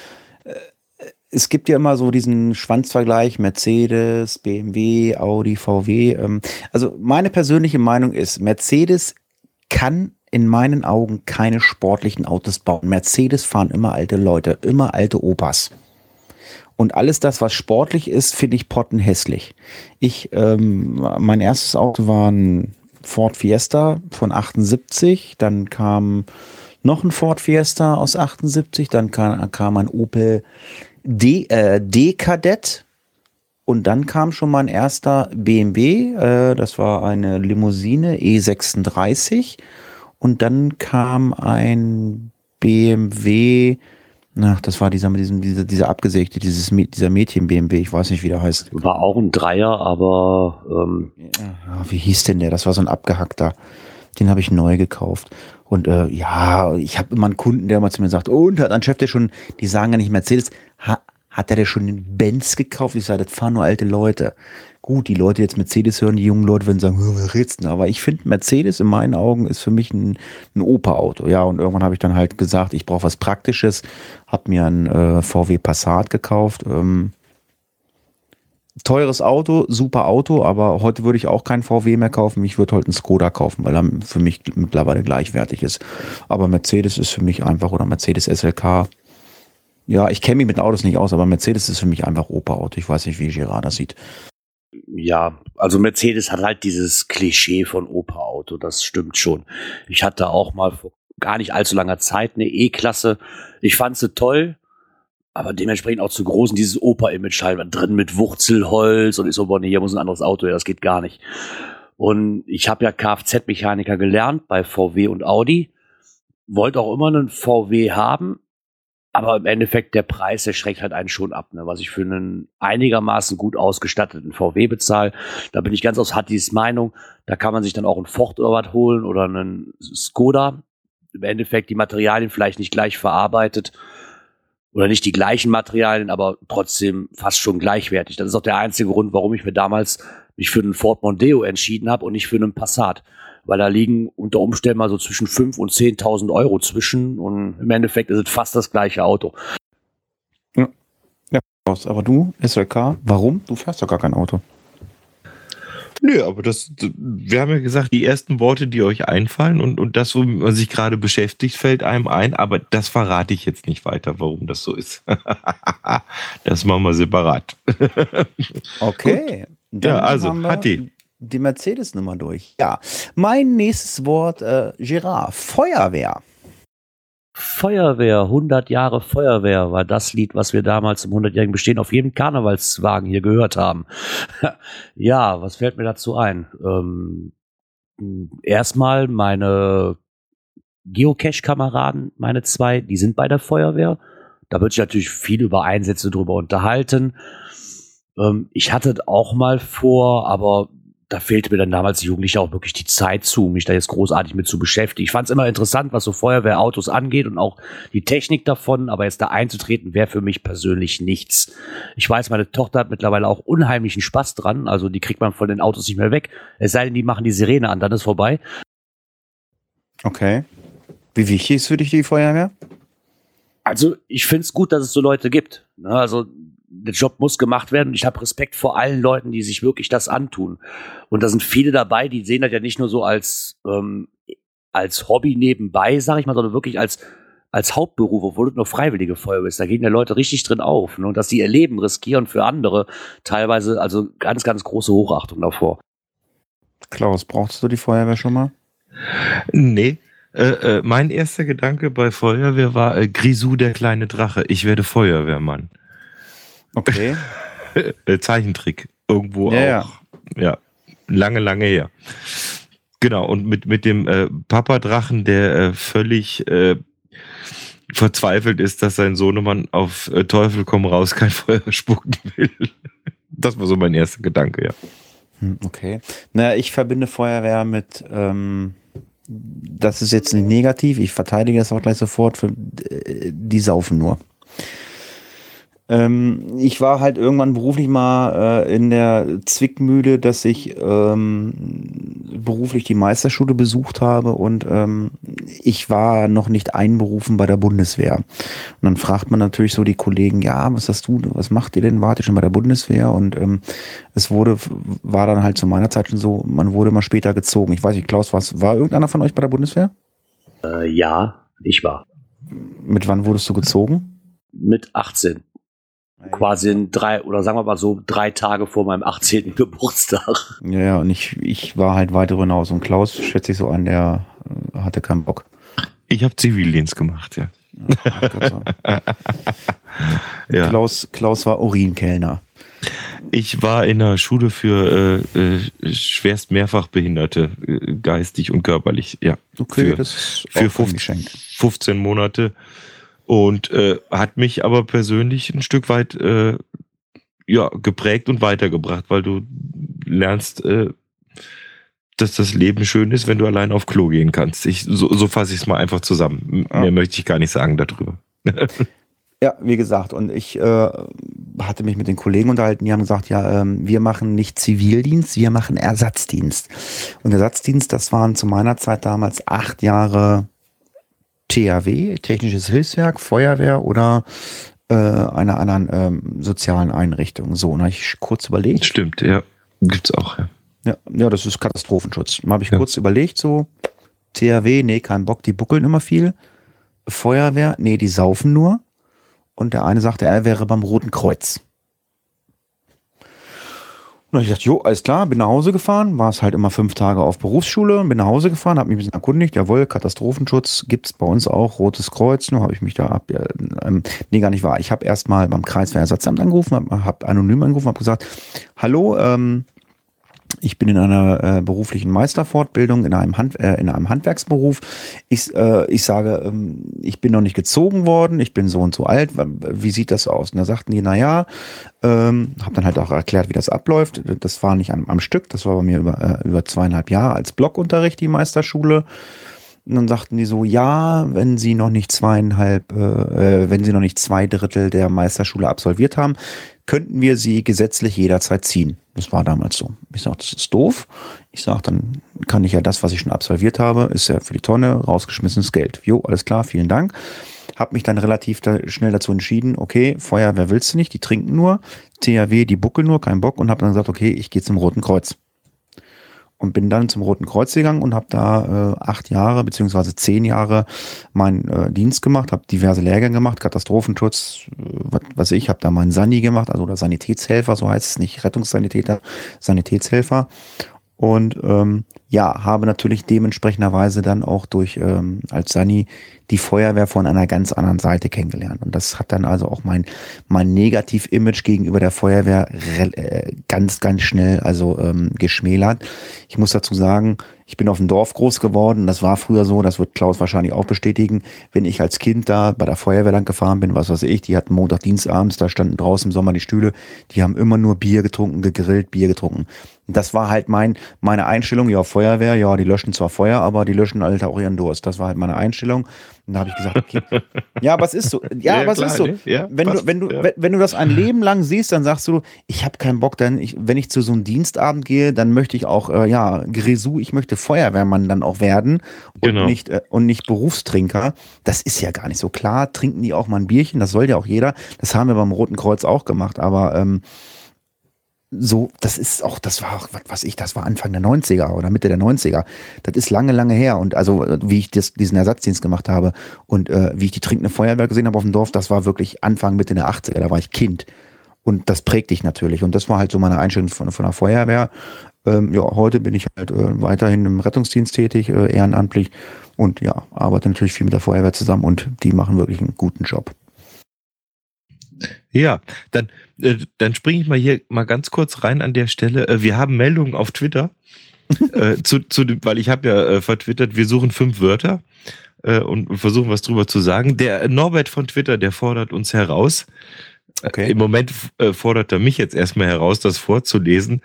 Es gibt ja immer so diesen Schwanzvergleich Mercedes, BMW, Audi, VW. Also meine persönliche Meinung ist, Mercedes kann in meinen Augen keine sportlichen Autos bauen. Mercedes fahren immer alte Leute, immer alte Opas. Und alles das, was sportlich ist, finde ich pottenhässlich. Mein erstes Auto war ein Ford Fiesta von 78, dann kam noch ein Ford Fiesta aus 78, dann kam ein Opel D-Kadett und dann kam schon mein erster BMW, das war eine Limousine E36 und dann kam ein BMW, Ach, das war dieser abgesägte, dieser Mädchen-BMW, ich weiß nicht, wie der heißt. War auch ein Dreier, aber Ja, wie hieß denn der? Das war so ein abgehackter. Den habe ich neu gekauft. Und ich habe immer einen Kunden, der mal zu mir sagt, und hat ein Chef, der schon, die sagen ja nicht Mercedes, hat der schon den Benz gekauft? Ich sage, das fahren nur alte Leute. Gut, die Leute, die jetzt Mercedes hören, die jungen Leute würden sagen, wer redest denn? Aber ich finde, Mercedes in meinen Augen ist für mich ein Opa-Auto. Ja, und irgendwann habe ich dann halt gesagt, ich brauche was Praktisches, habe mir ein VW Passat gekauft. Teures Auto, super Auto, aber heute würde ich auch kein VW mehr kaufen. Ich würde heute einen Skoda kaufen, weil er für mich mittlerweile gleichwertig ist. Aber Mercedes ist für mich einfach, oder Mercedes SLK. Ja, ich kenne mich mit Autos nicht aus, aber Mercedes ist für mich einfach Opa-Auto. Ich weiß nicht, wie Gerard das sieht. ja, also Mercedes hat halt dieses Klischee von Opa-Auto, das stimmt schon. Ich hatte auch mal vor gar nicht allzu langer Zeit eine E-Klasse. Ich fand sie toll, aber dementsprechend auch zu groß. Und dieses Opa-Image halt drin mit Wurzelholz und ich so, boah, nee, hier muss ein anderes Auto, ja, das geht gar nicht. Und ich habe ja Kfz-Mechaniker gelernt bei VW und Audi, wollte auch immer einen VW haben, aber im Endeffekt der Preis, der schreckt halt einen schon ab, ne? Was ich für einen einigermaßen gut ausgestatteten VW bezahle. Da bin ich ganz aus Hattis Meinung, da kann man sich dann auch einen Ford oder was holen oder einen Skoda. Im Endeffekt die Materialien vielleicht nicht gleich verarbeitet oder nicht die gleichen Materialien, aber trotzdem fast schon gleichwertig. Das ist auch der einzige Grund, warum ich mir damals mich für einen Ford Mondeo entschieden habe und nicht für einen Passat. Weil da liegen unter Umständen mal so zwischen 5.000 und 10.000 Euro zwischen und im Endeffekt ist es fast das gleiche Auto. Ja, aber du, SLK, warum? Du fährst doch gar kein Auto. Nö, aber wir haben ja gesagt, die ersten Worte, die euch einfallen und das, womit man sich gerade beschäftigt, fällt einem ein, aber das verrate ich jetzt nicht weiter, warum das so ist. Das machen wir separat. Okay. Dann ja, also, haben wir Hatti. die Mercedes-Nummer durch. Ja, mein nächstes Wort, Gerard, Feuerwehr. Feuerwehr, 100 Jahre Feuerwehr war das Lied, was wir damals im 100-jährigen Bestehen auf jedem Karnevalswagen hier gehört haben. Ja, was fällt mir dazu ein? Erstmal meine Geocache-Kameraden, meine zwei, die sind bei der Feuerwehr. Da wird sich natürlich viel über Einsätze drüber unterhalten. Ich hatte es auch mal vor, aber da fehlte mir dann damals als Jugendlicher auch wirklich die Zeit zu, mich da jetzt großartig mit zu beschäftigen. Ich fand es immer interessant, was so Feuerwehrautos angeht und auch die Technik davon, aber jetzt da einzutreten, wäre für mich persönlich nichts. Ich weiß, meine Tochter hat mittlerweile auch unheimlichen Spaß dran, also die kriegt man von den Autos nicht mehr weg, es sei denn, die machen die Sirene an, dann ist vorbei. Okay. Wie wichtig ist für dich die Feuerwehr? Also ich finde es gut, dass es so Leute gibt. Ne? Also der Job muss gemacht werden und ich habe Respekt vor allen Leuten, die sich wirklich das antun. Und da sind viele dabei, die sehen das ja nicht nur so als Hobby nebenbei, sag ich mal, sondern wirklich als Hauptberuf, obwohl es nur freiwillige Feuerwehr ist. Da gehen ja Leute richtig drin auf. Ne? Und dass die ihr Leben riskieren für andere, teilweise also ganz, ganz große Hochachtung davor. Klaus, brauchst du die Feuerwehr schon mal? Nee. Mein erster Gedanke bei Feuerwehr war Grisou, der kleine Drache. Ich werde Feuerwehrmann. Okay. Zeichentrick. Irgendwo Ja, auch. Ja. Lange, lange her. Genau. Und mit dem Papadrachen, der völlig verzweifelt ist, dass sein Sohnemann auf Teufel komm raus kein Feuer spucken will. Das war so mein erster Gedanke, ja. Okay. Naja, ich verbinde Feuerwehr mit, das ist jetzt nicht negativ, ich verteidige das auch gleich sofort, die saufen nur. Ich war halt irgendwann beruflich mal in der Zwickmühle, dass ich beruflich die Meisterschule besucht habe und ich war noch nicht einberufen bei der Bundeswehr. Und dann fragt man natürlich so die Kollegen, ja, was macht ihr denn? Wart ihr schon bei der Bundeswehr? Und war dann halt zu meiner Zeit schon so, man wurde mal später gezogen. Ich weiß nicht, Klaus, war irgendeiner von euch bei der Bundeswehr? Ja, ich war. Mit wann wurdest du gezogen? Mit 18. Quasi in 3 Tage vor meinem 18. Geburtstag. Ja, und ich war halt weit darüber hinaus. Und Klaus, schätze ich so an, der hatte keinen Bock. Ich habe Zivildienst gemacht, ja. Ja. Klaus war Urinkellner. Ich war in einer Schule für schwerst Mehrfachbehinderte, geistig und körperlich, ja. Okay, für, das ist für auch 15 Monate. Und hat mich aber persönlich ein Stück weit geprägt und weitergebracht, weil du lernst, dass das Leben schön ist, wenn du allein auf Klo gehen kannst. So fasse ich es mal einfach zusammen. Ja. Mehr möchte ich gar nicht sagen darüber. Ja, wie gesagt, und ich hatte mich mit den Kollegen unterhalten, die haben gesagt, ja, wir machen nicht Zivildienst, wir machen Ersatzdienst. Und Ersatzdienst, das waren zu meiner Zeit damals 8 Jahre THW, Technisches Hilfswerk, Feuerwehr oder einer anderen sozialen Einrichtung. So, und da habe ich kurz überlegt. Stimmt, ja. Gibt's auch, ja. Ja, das ist Katastrophenschutz. Da habe ich Ja. kurz überlegt, so, THW, nee, kein Bock, die buckeln immer viel. Feuerwehr, nee, die saufen nur. Und der eine sagte, er wäre beim Roten Kreuz. Und dann habe ich gedacht, jo, alles klar, bin nach Hause gefahren, war es halt immer 5 Tage auf Berufsschule, bin nach Hause gefahren, habe mich ein bisschen erkundigt, jawohl, Katastrophenschutz gibt's bei uns auch, Rotes Kreuz, nur habe ich mich da, nee, gar nicht wahr. Ich habe erst mal beim Kreiswehrersatzamt angerufen, habe anonym angerufen, habe gesagt, hallo, ich bin in einer beruflichen Meisterfortbildung in einem Handwerksberuf. Ich sage, ich bin noch nicht gezogen worden, ich bin so und so alt. Wie sieht das aus? Und da sagten die, naja, habe dann halt auch erklärt, wie das abläuft. Das war nicht am Stück, das war bei mir über 2,5 Jahre als Blockunterricht, die Meisterschule. Und dann sagten die so, ja, wenn sie noch nicht 2/3 der Meisterschule absolviert haben, könnten wir sie gesetzlich jederzeit ziehen. Das war damals so. Ich sag, das ist doof. Ich sag, dann kann ich ja das, was ich schon absolviert habe, ist ja für die Tonne, rausgeschmissenes Geld. Jo, alles klar, vielen Dank. Hab mich dann relativ schnell dazu entschieden, okay, Feuerwehr willst du nicht, die trinken nur, THW, die buckeln nur, kein Bock, und hab dann gesagt, okay, ich gehe zum Roten Kreuz. Und bin dann zum Roten Kreuz gegangen und habe da 8 Jahre beziehungsweise 10 Jahre meinen Dienst gemacht, habe diverse Lehrgänge gemacht, Katastrophenschutz, was ich, habe da meinen Sani gemacht, also oder Sanitätshelfer, so heißt es nicht, Rettungssanitäter, Sanitätshelfer. Und habe natürlich dementsprechenderweise dann auch durch als Sani die Feuerwehr von einer ganz anderen Seite kennengelernt. Und das hat dann also auch mein Negativ-Image gegenüber der Feuerwehr ganz, ganz schnell geschmälert. Ich muss dazu sagen, ich bin auf dem Dorf groß geworden. Das war früher so, das wird Klaus wahrscheinlich auch bestätigen. Wenn ich als Kind da bei der Feuerwehr lang gefahren bin, was weiß ich, die hatten Montag, Dienstabends, da standen draußen im Sommer die Stühle, die haben immer nur Bier getrunken, gegrillt, Bier getrunken. Das war halt meine Einstellung, ja, Feuerwehr, ja, die löschen zwar Feuer, aber die löschen halt auch ihren Durst. Das war halt meine Einstellung. Und da habe ich gesagt, okay, ja, aber es ist so. Ja, aber es ist so. Ne? Ja, wenn du das ein Leben lang siehst, dann sagst du, ich habe keinen Bock, wenn ich zu so einem Dienstabend gehe, dann möchte ich auch, Grisou, ich möchte Feuerwehrmann dann auch werden und, Genau. nicht Berufstrinker. Das ist ja gar nicht so. Klar, trinken die auch mal ein Bierchen, das soll ja auch jeder. Das haben wir beim Roten Kreuz auch gemacht, aber so, das war auch, was weiß ich, das war Anfang der 90er oder Mitte der 90er. Das ist lange, lange her. Und also, wie ich diesen Ersatzdienst gemacht habe und wie ich die trinkende Feuerwehr gesehen habe auf dem Dorf, das war wirklich Anfang, Mitte der 80er, da war ich Kind. Und das prägt dich natürlich. Und das war halt so meine Einstellung von der Feuerwehr. Heute bin ich halt weiterhin im Rettungsdienst tätig, ehrenamtlich und ja, arbeite natürlich viel mit der Feuerwehr zusammen und die machen wirklich einen guten Job. Ja, dann springe ich mal hier mal ganz kurz rein an der Stelle. Wir haben Meldungen auf Twitter, weil ich habe ja vertwittert, wir suchen 5 Wörter und versuchen was drüber zu sagen. Der Norbert von Twitter, der fordert uns heraus. Okay. Im Moment fordert er mich jetzt erstmal heraus, das vorzulesen.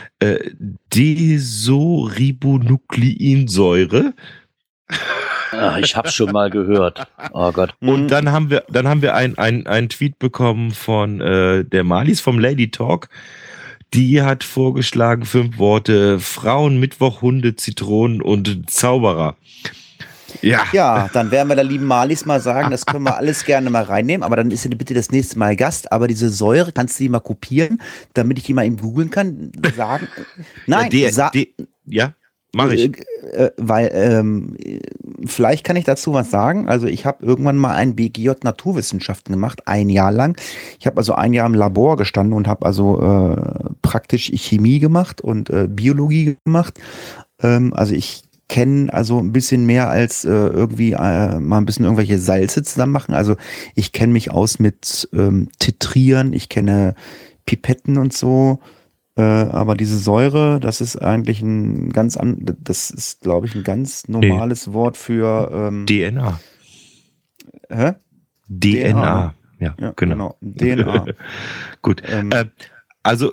Desoribonukleinsäure. Ich hab's schon mal gehört. Oh Gott. Und dann haben wir einen Tweet bekommen von der Marlies vom Lady Talk. Die hat vorgeschlagen 5 Worte: Frauen, Mittwoch, Hunde, Zitronen und Zauberer. Ja, dann werden wir der lieben Marlies mal sagen, das können wir alles gerne mal reinnehmen, aber dann ist sie bitte das nächste Mal Gast. Aber diese Säure, kannst du die mal kopieren, damit ich die mal eben googeln kann? Sagen? Nein, mache ich. Weil vielleicht kann ich dazu was sagen. Also ich habe irgendwann mal ein BGJ Naturwissenschaften gemacht, 1 Jahr lang. Ich habe also 1 Jahr im Labor gestanden und habe also praktisch Chemie gemacht und Biologie gemacht. Also ich kenne also ein bisschen mehr als irgendwie mal ein bisschen irgendwelche Salze zusammen machen. Also ich kenne mich aus mit Titrieren, ich kenne Pipetten und so. Aber diese Säure, das ist eigentlich das ist, glaube ich, ein ganz normales Wort für DNA. Hä? DNA. Ja, genau. DNA. Gut. Also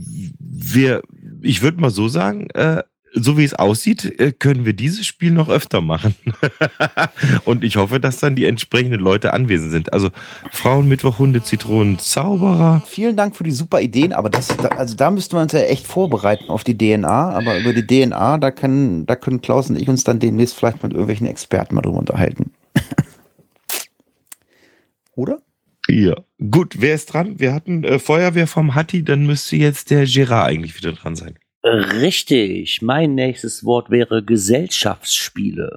ich würde mal so sagen, so wie es aussieht, können wir dieses Spiel noch öfter machen. Und ich hoffe, dass dann die entsprechenden Leute anwesend sind. Also Frauenmittwoch, Hunde, Zitronen, Zauberer. Vielen Dank für die super Ideen, aber da müssten wir uns ja echt vorbereiten auf die DNA. Aber über die DNA, da können Klaus und ich uns dann demnächst vielleicht mit irgendwelchen Experten mal drüber unterhalten. Oder? Ja. Gut, wer ist dran? Wir hatten Feuerwehr vom Hatti, dann müsste jetzt der Gerard eigentlich wieder dran sein. Richtig. Mein nächstes Wort wäre Gesellschaftsspiele.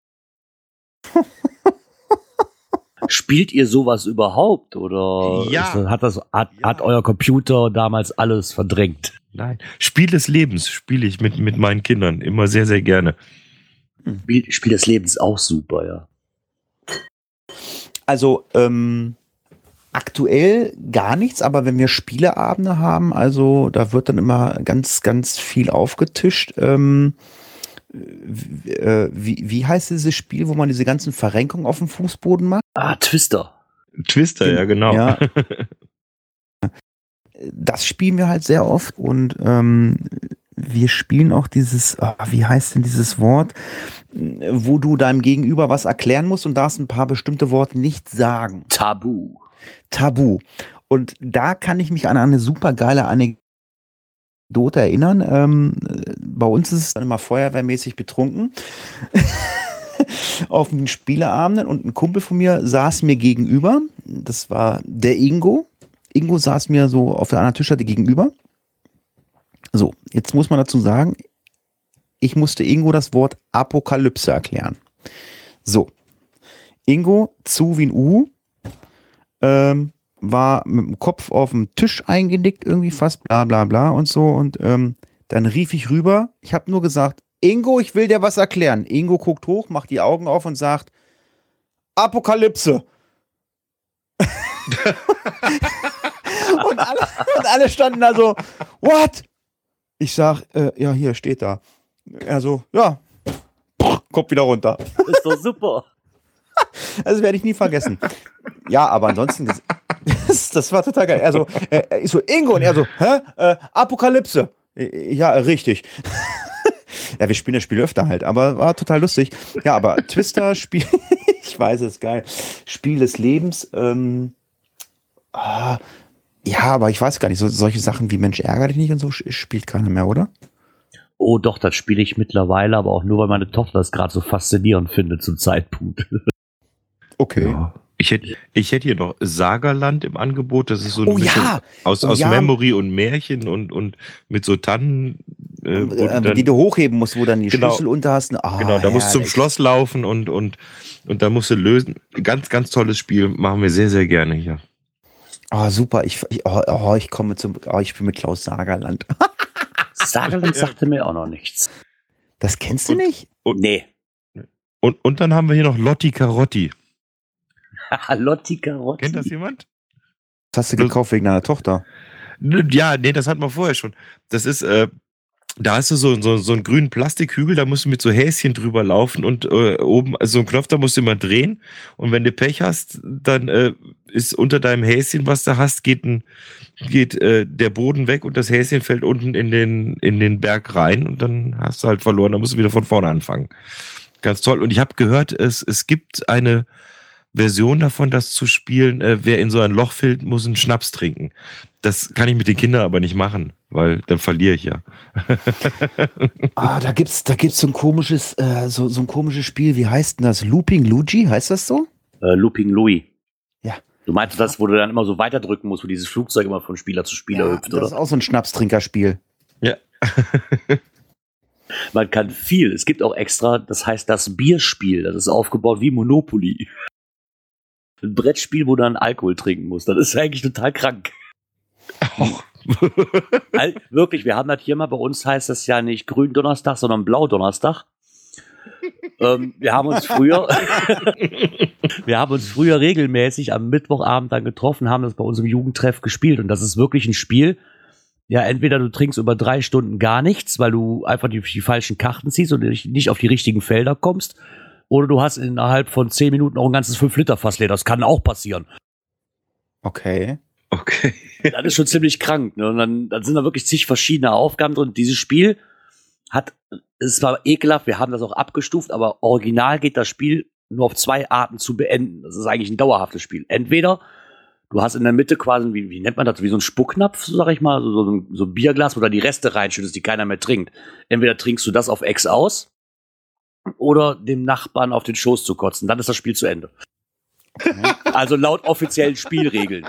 Spielt ihr sowas überhaupt? Oder Ja. Hat euer Computer damals alles verdrängt? Nein. Spiel des Lebens spiele ich mit meinen Kindern immer sehr, sehr gerne. Spiel des Lebens auch super, ja. Also, aktuell gar nichts, aber wenn wir Spieleabende haben, also da wird dann immer ganz, ganz viel aufgetischt. Wie heißt dieses Spiel, wo man diese ganzen Verrenkungen auf dem Fußboden macht? Twister. Twister, ja, genau. Ja. Das spielen wir halt sehr oft und wir spielen auch dieses, wie heißt denn dieses Wort, wo du deinem Gegenüber was erklären musst und darfst ein paar bestimmte Worte nicht sagen. Tabu. Und da kann ich mich an eine super geile Anekdote erinnern. Bei uns ist es dann immer feuerwehrmäßig betrunken auf den Spieleabenden und ein Kumpel von mir saß mir gegenüber. Das war der Ingo. Ingo saß mir so auf der anderen Tischseite gegenüber. So, jetzt muss man dazu sagen, ich musste Ingo das Wort Apokalypse erklären. So, Ingo, zu wie ein U, war mit dem Kopf auf dem Tisch eingenickt, irgendwie fast, bla bla bla und so. Und dann rief ich rüber, ich habe nur gesagt, Ingo, ich will dir was erklären. Ingo guckt hoch, macht die Augen auf und sagt, Apokalypse. und alle standen da so, what? Ich sag, ja, hier steht da. Er so, ja, kommt wieder runter. Ist doch super. Das werde ich nie vergessen. Ja, aber ansonsten, das war total geil. Also, ich so, Ingo, und er so, Apokalypse. Ja, richtig. Ja, wir spielen das Spiel öfter halt, aber war total lustig. Ja, aber Twister, Spiel, ich weiß es, geil. Spiel des Lebens, ja, aber ich weiß gar nicht, solche Sachen wie Mensch, ärgere dich nicht und so spielt keiner mehr, oder? Oh doch, das spiele ich mittlerweile, aber auch nur, weil meine Tochter das gerade so faszinierend findet zum Zeitpunkt. Okay. Ja. Ich hätte hier noch Sagerland im Angebot. Das ist so ein bisschen aus ja. Memory und Märchen und mit so Tannen. Die du hochheben musst, wo dann die Genau. Schlüssel unter hast. Genau, da musst du zum Schloss laufen und da musst du lösen. Ganz, ganz tolles Spiel. Machen wir sehr, sehr gerne hier. Super. Ich komme ich bin mit Klaus Sagerland. Sagerland sagte mir auch noch nichts. Das kennst du nicht? Nee. Und dann haben wir hier noch Lotti Carotti. Lotti Carotti. Kennt das jemand? Das hast du gekauft wegen deiner Tochter. Ja, nee, das hatten wir vorher schon. Das ist, da hast du so einen grünen Plastikhügel, da musst du mit so Häschen drüber laufen und oben, also so einen Knopf, da musst du immer drehen. Und wenn du Pech hast, dann ist unter deinem Häschen, was du hast, geht der Boden weg und das Häschen fällt unten in den Berg rein und dann hast du halt verloren, dann musst du wieder von vorne anfangen. Ganz toll. Und ich habe gehört, es gibt eine Version davon, das zu spielen, wer in so ein Loch fällt, muss einen Schnaps trinken. Das kann ich mit den Kindern aber nicht machen, weil dann verliere ich ja. Da gibt's so ein komisches, so ein komisches Spiel, wie heißt denn das? Looping Luigi, heißt das so? Looping Louis. Ja. Du meinst das, wo du dann immer so weiterdrücken musst, wo dieses Flugzeug immer von Spieler zu Spieler hüpft, oder? Das ist auch so ein Schnapstrinkerspiel. Ja. Man kann viel. Es gibt auch extra, das heißt das Bierspiel. Das ist aufgebaut wie Monopoly. Ein Brettspiel, wo du dann Alkohol trinken musst. Das ist eigentlich total krank. Auch. Wirklich, wir haben das hier mal, bei uns heißt das ja nicht Gründonnerstag, sondern Blaudonnerstag. Wir haben uns früher regelmäßig am Mittwochabend dann getroffen, haben das bei uns im Jugendtreff gespielt. Und das ist wirklich ein Spiel. Ja, entweder du trinkst über 3 Stunden gar nichts, weil du einfach die falschen Karten ziehst und nicht auf die richtigen Felder kommst. Oder du hast innerhalb von 10 Minuten auch ein ganzes 5-Liter-Fass leer. Das kann auch passieren. Okay. Okay. Das ist schon ziemlich krank. Ne? Und dann sind da wirklich zig verschiedene Aufgaben drin. Dieses Spiel es war ekelhaft, wir haben das auch abgestuft, aber original geht das Spiel nur auf 2 Arten zu beenden. Das ist eigentlich ein dauerhaftes Spiel. Entweder du hast in der Mitte quasi, wie nennt man das, wie so ein Spucknapf, sag ich mal, so ein Bierglas, wo da die Reste reinschüttest, die keiner mehr trinkt. Entweder trinkst du das auf Ex aus oder dem Nachbarn auf den Schoß zu kotzen. Dann ist das Spiel zu Ende. Okay. Also laut offiziellen Spielregeln.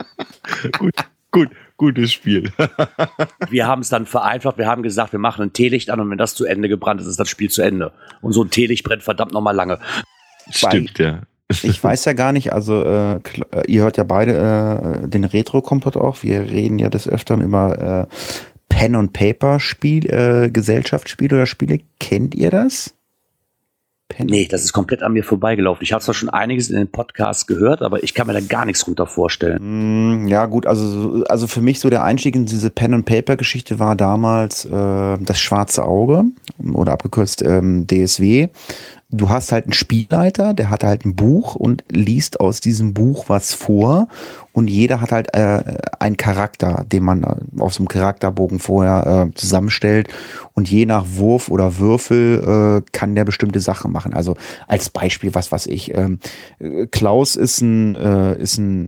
Gutes Spiel. Wir haben es dann vereinfacht. Wir haben gesagt, wir machen ein Teelicht an und wenn das zu Ende gebrannt ist, ist das Spiel zu Ende. Und so ein Teelicht brennt verdammt nochmal lange. Stimmt, ja. Ich weiß ja gar nicht, also ihr hört ja beide den Retro-Kompott auch. Wir reden ja des Öfteren über Pen- und Paper-Spiel, Gesellschaftsspiele oder Spiele. Kennt ihr das? Nee, das ist komplett an mir vorbeigelaufen. Ich habe zwar schon einiges in den Podcasts gehört, aber ich kann mir da gar nichts drunter vorstellen. Ja gut, also für mich so der Einstieg in diese Pen-and-Paper-Geschichte war damals das Schwarze Auge oder abgekürzt DSW. Du hast halt einen Spielleiter, der hat halt ein Buch und liest aus diesem Buch was vor und jeder hat halt einen Charakter, den man auf so einem Charakterbogen vorher zusammenstellt und je nach Wurf oder Würfel kann der bestimmte Sachen machen. Also als Beispiel, was weiß ich, Klaus ist eine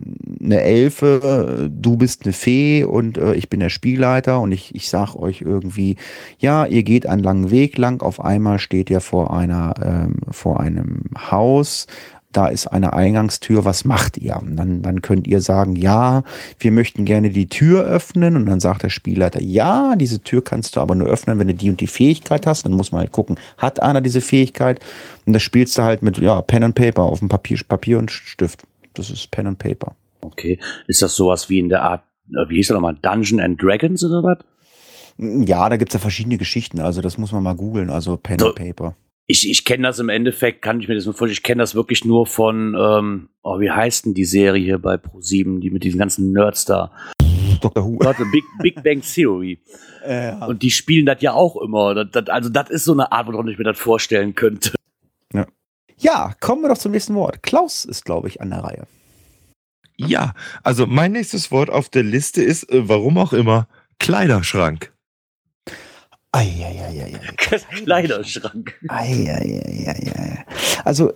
Elfe, du bist eine Fee und ich bin der Spielleiter und ich sag euch irgendwie, ja, ihr geht einen langen Weg lang, auf einmal steht ihr vor einem Haus, da ist eine Eingangstür, was macht ihr? Und dann könnt ihr sagen, ja, wir möchten gerne die Tür öffnen und dann sagt der Spielleiter, ja, diese Tür kannst du aber nur öffnen, wenn du die und die Fähigkeit hast. Dann muss man halt gucken, hat einer diese Fähigkeit? Und das spielst du halt mit Pen and Paper auf dem Papier und Stift. Das ist Pen and Paper. Okay, ist das sowas wie in der Art, wie hieß das nochmal, Dungeons and Dragons oder was? Ja, da gibt's ja verschiedene Geschichten, also das muss man mal googeln, also Pen and Paper. Ich kenne das im Endeffekt, kann ich mir das nur vorstellen, ich kenne das wirklich nur von, wie heißt denn die Serie hier bei Pro7, die mit diesen ganzen Nerds da? Dr. Who. Big Bang Theory. Ja. Und die spielen das ja auch immer. Also das ist so eine Art, woran ich mir das vorstellen könnte. Ja, kommen wir doch zum nächsten Wort. Klaus ist, glaube ich, an der Reihe. Ja, also mein nächstes Wort auf der Liste ist, warum auch immer, Kleiderschrank. Kleiderschrank. Also,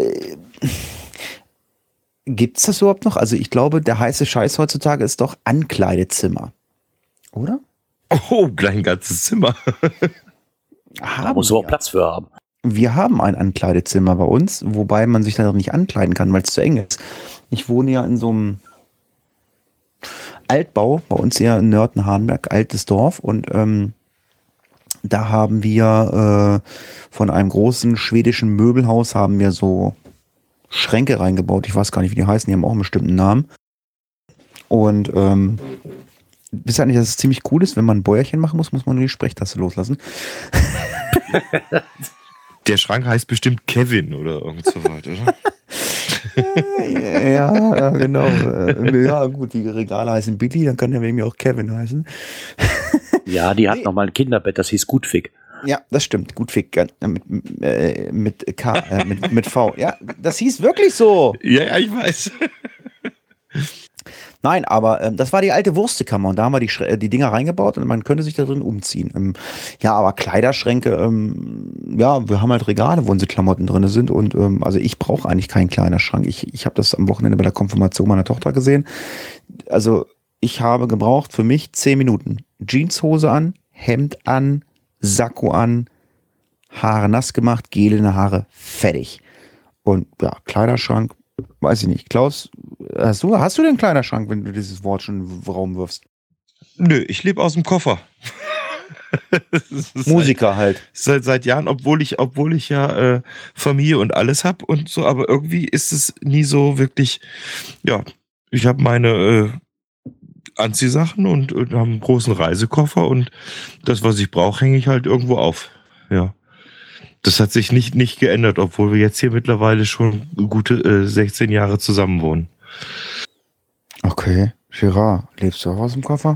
gibt's das überhaupt noch? Also, ich glaube, der heiße Scheiß heutzutage ist doch Ankleidezimmer. Oder? Oh, gleich ein ganzes Zimmer. Da muss man auch Platz für haben. Wir haben ein Ankleidezimmer bei uns, wobei man sich da nicht ankleiden kann, weil es zu eng ist. Ich wohne ja in so einem Altbau, bei uns hier in Nörten-Hardenberg, altes Dorf und da haben wir von einem großen schwedischen Möbelhaus haben wir so Schränke reingebaut. Ich weiß gar nicht, wie die heißen. Die haben auch einen bestimmten Namen. Und wisst ihr eigentlich, dass es ziemlich cool ist, wenn man ein Bäuerchen machen muss man nur die Sprechtaste loslassen. Der Schrank heißt bestimmt Kevin oder irgend so weiter, oder? Ja, genau. Ja, gut, die Regale heißen Billy, dann kann der wegen mir auch Kevin heißen. Ja, die hat nochmal ein Kinderbett, das hieß Gutfick. Ja, das stimmt. Gutfick mit K, mit V. Ja, das hieß wirklich so. Ja, ich weiß. Nein, aber das war die alte Wurstekammer und da haben wir die Dinger reingebaut und man könnte sich da drin umziehen. Ja, aber Kleiderschränke, ja, wir haben halt Regale, wo unsere Klamotten drin sind und also ich brauche eigentlich keinen Kleiderschrank. Ich habe das am Wochenende bei der Konfirmation meiner Tochter gesehen. Also ich habe gebraucht für mich 10 Minuten. Jeanshose an, Hemd an, Sakko an, Haare nass gemacht, Gel in die Haare, fertig. Und ja, Kleiderschrank, weiß ich nicht. Klaus, hast du den Kleiderschrank, wenn du dieses Wort schon in den Raum wirfst? Nö, ich lebe aus dem Koffer. Musiker halt. Seit Jahren, obwohl ich ja Familie und alles habe und so, aber irgendwie ist es nie so wirklich, ja, ich habe meine Anziehsachen und habe einen großen Reisekoffer und das, was ich brauche, hänge ich halt irgendwo auf. Ja. Das hat sich nicht geändert, obwohl wir jetzt hier mittlerweile schon gute 16 Jahre zusammen wohnen. Okay. Gerard, lebst du auch aus dem Koffer?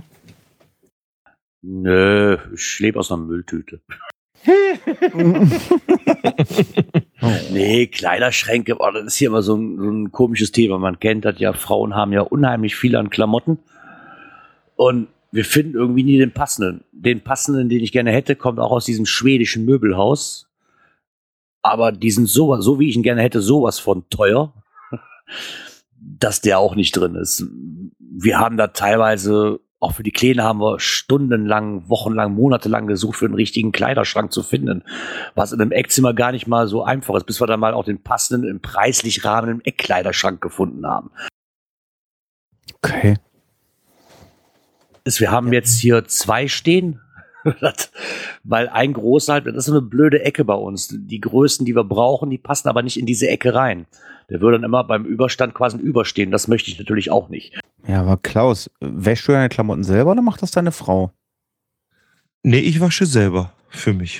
Nö, ich lebe aus einer Mülltüte. Oh. Nee, Nee, Kleiderschränke, das ist hier immer so ein komisches Thema. Man kennt das ja, Frauen haben ja unheimlich viel an Klamotten. Und wir finden irgendwie nie den passenden. Den passenden, den ich gerne hätte, kommt auch aus diesem schwedischen Möbelhaus. Aber die sind so wie ich ihn gerne hätte, sowas von teuer, dass der auch nicht drin ist. Wir haben da teilweise, auch für die Kleine haben wir stundenlang, wochenlang, monatelang gesucht, für einen richtigen Kleiderschrank zu finden. Was in einem Eckzimmer gar nicht mal so einfach ist, bis wir dann mal auch den passenden, im preislich Rahmen im Eckkleiderschrank gefunden haben. Okay. Wir haben jetzt hier 2 stehen, weil ein großer halt, das ist so eine blöde Ecke bei uns. Die Größen, die wir brauchen, die passen aber nicht in diese Ecke rein. Der würde dann immer beim Überstand quasi überstehen. Das möchte ich natürlich auch nicht. Ja, aber Klaus, wäschst du deine Klamotten selber oder macht das deine Frau? Nee, ich wasche selber für mich.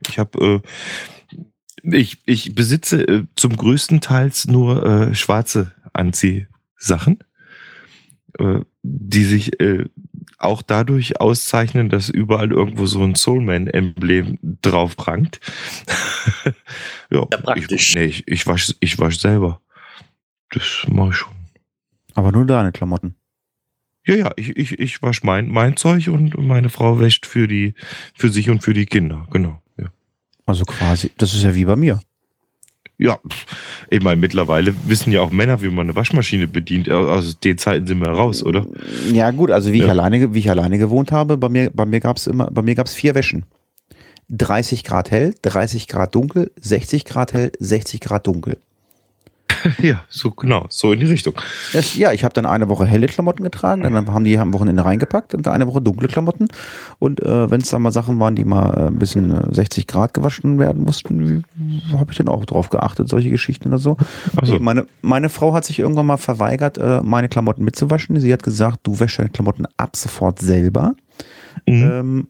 Ich besitze zum größten Teils nur schwarze Anziehsachen, die sich auch dadurch auszeichnen, dass überall irgendwo so ein Soulman-Emblem drauf prangt. Ja, praktisch. Ich wasche selber. Das mache ich schon. Aber nur deine Klamotten. Ja, ich wasche mein Zeug und meine Frau wäscht für sich und für die Kinder, genau. Ja. Also quasi, das ist ja wie bei mir. Ja, ich meine, mittlerweile wissen ja auch Männer, wie man eine Waschmaschine bedient. Aus den Zeiten sind wir raus, oder? Ja gut, also wie ich alleine gewohnt habe, bei mir gab es 4 Wäschen. 30 Grad hell, 30 Grad dunkel, 60 Grad hell, 60 Grad dunkel. Ja, so genau, so in die Richtung. Ja, ich habe dann eine Woche helle Klamotten getragen, dann haben die am Wochenende reingepackt und eine Woche dunkle Klamotten. Und wenn es dann mal Sachen waren, die mal ein bisschen 60 Grad gewaschen werden mussten, habe ich dann auch drauf geachtet, solche Geschichten oder so. So. Meine Frau hat sich irgendwann mal verweigert, meine Klamotten mitzuwaschen. Sie hat gesagt, du wäschst deine Klamotten ab sofort selber. Mhm.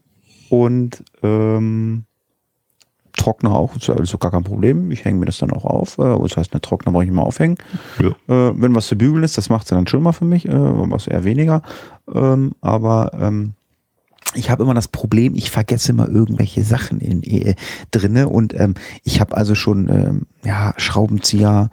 Trockner auch, ist also gar kein Problem. Ich hänge mir das dann auch auf. Das heißt, eine Trockner brauche ich immer aufhängen. Ja. Wenn was zu bügeln ist, das macht sie dann schon mal für mich, was eher weniger. Ich habe immer das Problem, ich vergesse immer irgendwelche Sachen drinne und ich habe also schon Schraubenzieher,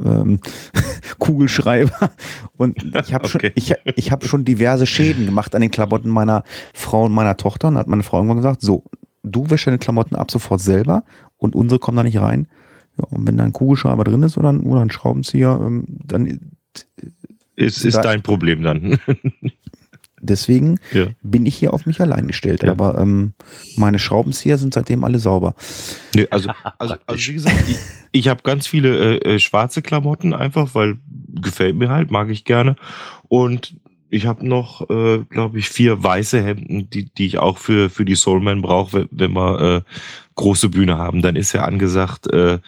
Kugelschreiber und ich habe Okay. ich habe schon diverse Schäden gemacht an den Klamotten meiner Frau und meiner Tochter. Und hat meine Frau irgendwann gesagt, so, du wäschst deine Klamotten ab sofort selber und unsere kommen da nicht rein. Ja, und wenn da ein Kugelschreiber drin ist oder ein Schraubenzieher, dann Ist dein Problem dann. deswegen Ja. bin ich hier auf mich allein gestellt. Ja. Aber meine Schraubenzieher sind seitdem alle sauber. Nee, also wie gesagt, ich habe ganz viele schwarze Klamotten einfach, weil gefällt mir halt, mag ich gerne. Und ich habe noch, glaube ich, 4 weiße Hemden, die ich auch für die Soulman brauche, wenn wir große Bühne haben. Dann ist ja angesagt,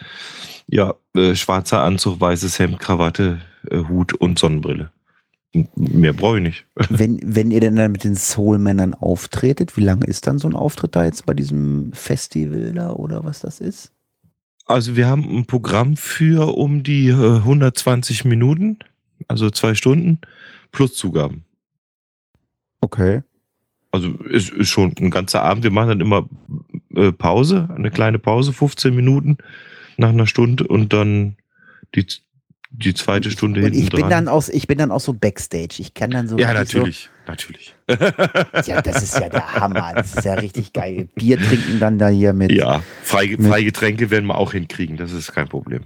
schwarzer Anzug, weißes Hemd, Krawatte, Hut und Sonnenbrille. Mehr brauche ich nicht. Wenn ihr denn dann mit den Soulmännern auftretet, wie lange ist dann so ein Auftritt da jetzt bei diesem Festival da oder was das ist? Also wir haben ein Programm für um die 120 Minuten, also 2 Stunden, plus Zugaben. Okay. Also es ist schon ein ganzer Abend. Wir machen dann immer Pause, eine kleine Pause, 15 Minuten nach einer Stunde und dann die zweite Stunde Und hinten ich bin dran. dann auch so Backstage. Ich kann dann so. Ja, richtig natürlich. So, ja, das ist ja der Hammer. Das ist ja richtig geil. Bier trinken dann da hier mit Ja, Freigetränke werden wir auch hinkriegen, das ist kein Problem.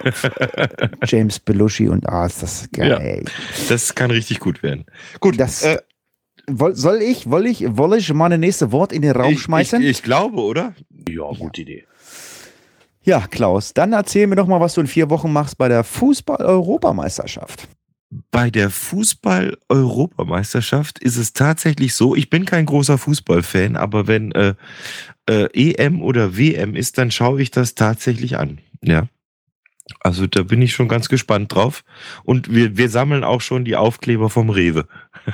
James Belushi und ist das geil. Ja, das kann richtig gut werden. Gut, soll ich mal eine nächste Wort in den Raum schmeißen? Ich glaube, oder? Ja, gute Idee. Ja, Klaus, dann erzähl mir doch mal, was du in 4 Wochen machst bei der Fußball-Europameisterschaft. Bei der Fußball-Europameisterschaft ist es tatsächlich so, ich bin kein großer Fußballfan, aber wenn EM oder WM ist, dann schaue ich das tatsächlich an. Ja. Also da bin ich schon ganz gespannt drauf. Und wir sammeln auch schon die Aufkleber vom Rewe.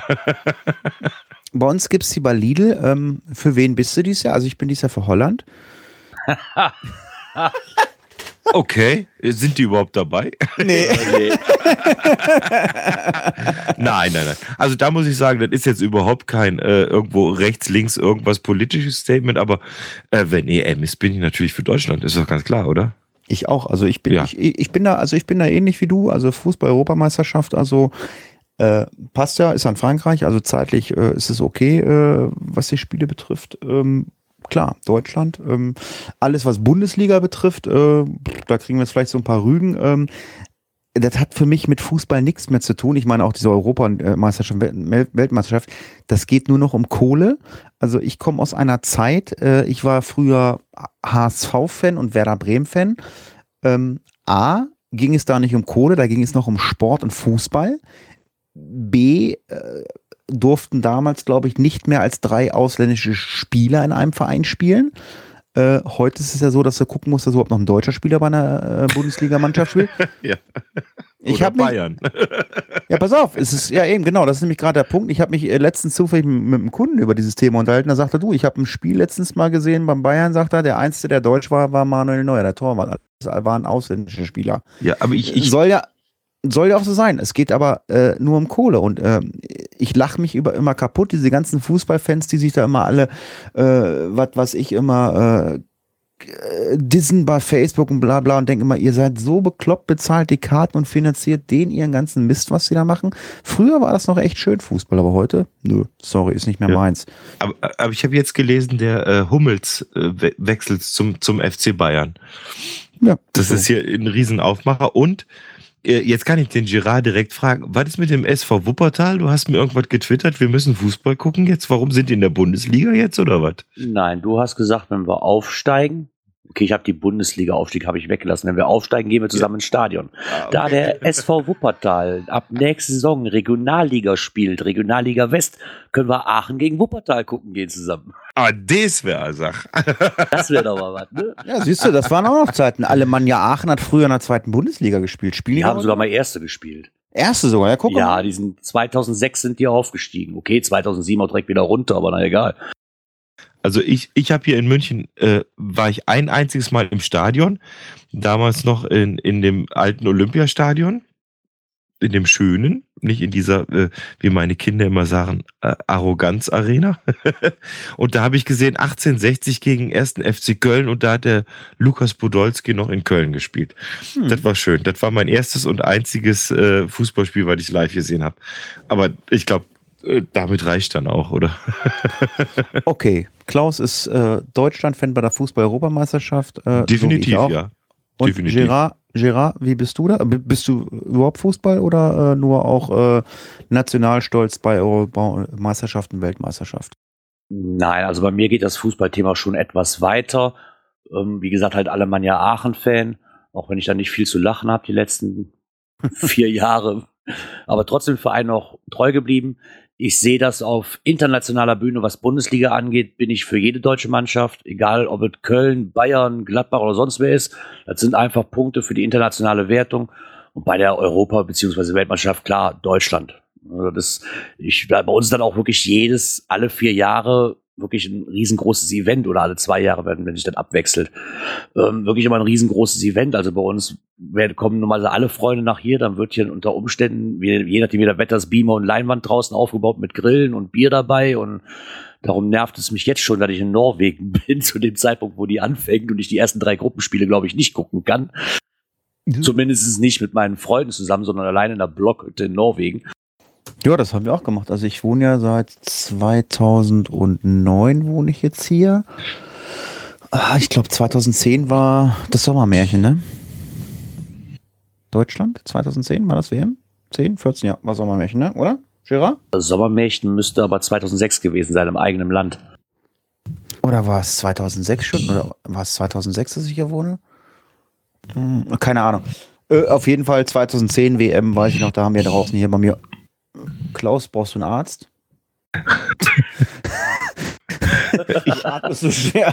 Bei uns gibt es die bei Lidl. Für wen bist du dieses Jahr? Also ich bin dieses Jahr für Holland. Okay, sind die überhaupt dabei? Nee. Nein. Also da muss ich sagen, das ist jetzt überhaupt kein irgendwo rechts, links irgendwas politisches Statement, aber wenn EM ist, bin ich natürlich für Deutschland, ist doch ganz klar, oder? Ich auch. Also ich bin, Ja. ich bin da ähnlich wie du. Also Fußball-Europameisterschaft, also passt ja, ist an Frankreich, also zeitlich ist es okay, was die Spiele betrifft. Klar, Deutschland. Alles, was Bundesliga betrifft, da kriegen wir jetzt vielleicht so ein paar Rügen. Das hat für mich mit Fußball nichts mehr zu tun. Ich meine auch diese Europameisterschaft, Weltmeisterschaft, das geht nur noch um Kohle. Also ich komme aus einer Zeit, ich war früher HSV-Fan und Werder Bremen-Fan. A, ging es da nicht um Kohle, da ging es noch um Sport und Fußball. B, durften damals, glaube ich, nicht mehr als 3 ausländische Spieler in einem Verein spielen. Heute ist es ja so, dass du gucken musst, dass überhaupt noch ein deutscher Spieler bei einer Bundesligamannschaft spielt. Ja. Ich habe Bayern. Ja, pass auf, es ist ja eben genau, das ist nämlich gerade der Punkt. Ich habe mich letztens zufällig mit einem Kunden über dieses Thema unterhalten. Da sagt er, du, ich habe ein Spiel letztens mal gesehen beim Bayern, sagt er, der Einzige, der deutsch war Manuel Neuer, der Torwart. Das waren ausländische Spieler. Ja, aber ich Soll ja auch so sein. Es geht aber nur um Kohle und ich lache mich immer kaputt, diese ganzen Fußballfans, die sich da immer alle, dissen bei Facebook und bla bla und denken immer, ihr seid so bekloppt, bezahlt die Karten und finanziert denen ihren ganzen Mist, was sie da machen. Früher war das noch echt schön Fußball, aber heute, nö, sorry, ist nicht mehr meins. Aber ich habe jetzt gelesen, der Hummels wechselt zum FC Bayern. Ja, Das ist hier ein Riesenaufmacher und jetzt kann ich den Girard direkt fragen, was ist mit dem SV Wuppertal? Du hast mir irgendwas getwittert, wir müssen Fußball gucken jetzt. Warum sind die in der Bundesliga jetzt oder was? Nein, du hast gesagt, wenn wir aufsteigen, okay, ich habe die Bundesliga-Aufstieg habe ich weggelassen. Wenn wir aufsteigen, gehen wir zusammen ins Stadion. okay. Da der SV Wuppertal ab nächste Saison Regionalliga spielt, Regionalliga West, können wir Aachen gegen Wuppertal gucken gehen zusammen. Ah, das wäre eine Sache. Das wäre doch mal was, ne? Ja, siehst du, das waren auch noch Zeiten. Alemannia Aachen hat früher in der 2. Bundesliga gespielt. Die haben sogar mal Erste gespielt. Erste sogar, ja, guck mal. Ja, die sind 2006 sind die aufgestiegen. Okay, 2007 auch direkt wieder runter, aber na egal. Also ich habe hier in München, war ich ein einziges Mal im Stadion, damals noch in dem alten Olympiastadion, in dem schönen, nicht in dieser, wie meine Kinder immer sagen, Arroganz-Arena. Und da habe ich gesehen, 1860 gegen 1. FC Köln und da hat der Lukas Podolski noch in Köln gespielt. Das war schön. Das war mein erstes und einziges Fußballspiel, was ich live gesehen habe. Aber ich glaube, damit reicht dann auch, oder? Okay, Klaus ist Deutschland-Fan bei der Fußball-Europameisterschaft. Definitiv, so ja. Und Definitiv. Gerard, wie bist du da? Bist du überhaupt Fußball oder nur auch Nationalstolz bei Europameisterschaften, Weltmeisterschaft? Nein, also bei mir geht das Fußballthema schon etwas weiter. Wie gesagt, halt Alemannia Aachen-Fan, auch wenn ich da nicht viel zu lachen habe die letzten 4 Jahre. Aber trotzdem Verein noch treu geblieben. Ich sehe das auf internationaler Bühne, was Bundesliga angeht, bin ich für jede deutsche Mannschaft, egal ob es Köln, Bayern, Gladbach oder sonst wer ist. Das sind einfach Punkte für die internationale Wertung. Und bei der Europa- bzw. Weltmeisterschaft, klar, Deutschland. Also bei uns ist dann auch wirklich alle 4 Jahre wirklich ein riesengroßes Event oder alle 2 Jahre, wenn sich das abwechselt. Wirklich immer ein riesengroßes Event. Also bei uns kommen normalerweise alle Freunde nach hier, dann wird hier unter Umständen, je nachdem wie der Wetter ist, Beamer und Leinwand draußen aufgebaut mit Grillen und Bier dabei und darum nervt es mich jetzt schon, dass ich in Norwegen bin, zu dem Zeitpunkt, wo die anfängt und ich die ersten 3 Gruppenspiele, glaube ich, nicht gucken kann. Zumindest nicht mit meinen Freunden zusammen, sondern alleine in der Blockhütte in Norwegen. Ja, das haben wir auch gemacht. Also ich wohne ja seit 2009 wohne ich jetzt hier. Ich glaube 2010 war das Sommermärchen, ne? Deutschland? 2010 war das WM? 10, 14, ja, war Sommermärchen, ne? Oder? Gerard? Das Sommermärchen müsste aber 2006 gewesen sein, im eigenen Land. Oder war es 2006 schon? Oder war es 2006, dass ich hier wohne? Keine Ahnung. Auf jeden Fall 2010 WM, weiß ich noch, da haben wir draußen hier bei mir. Klaus, brauchst du einen Arzt? Ich atme so schwer.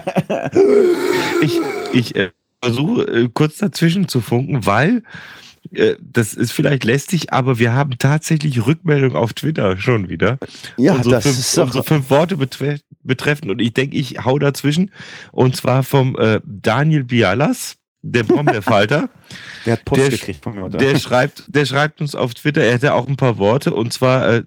Ich versuche kurz dazwischen zu funken, weil das ist vielleicht lästig, aber wir haben tatsächlich Rückmeldung auf Twitter schon wieder. Ja, unsere das ist doch... unsere 5 Worte betreffen und ich denke, ich hau dazwischen und zwar vom Daniel Bialas, der Brombeerfalter. Der hat Post gekriegt von mir. Der schreibt uns auf Twitter, er hätte auch ein paar Worte und zwar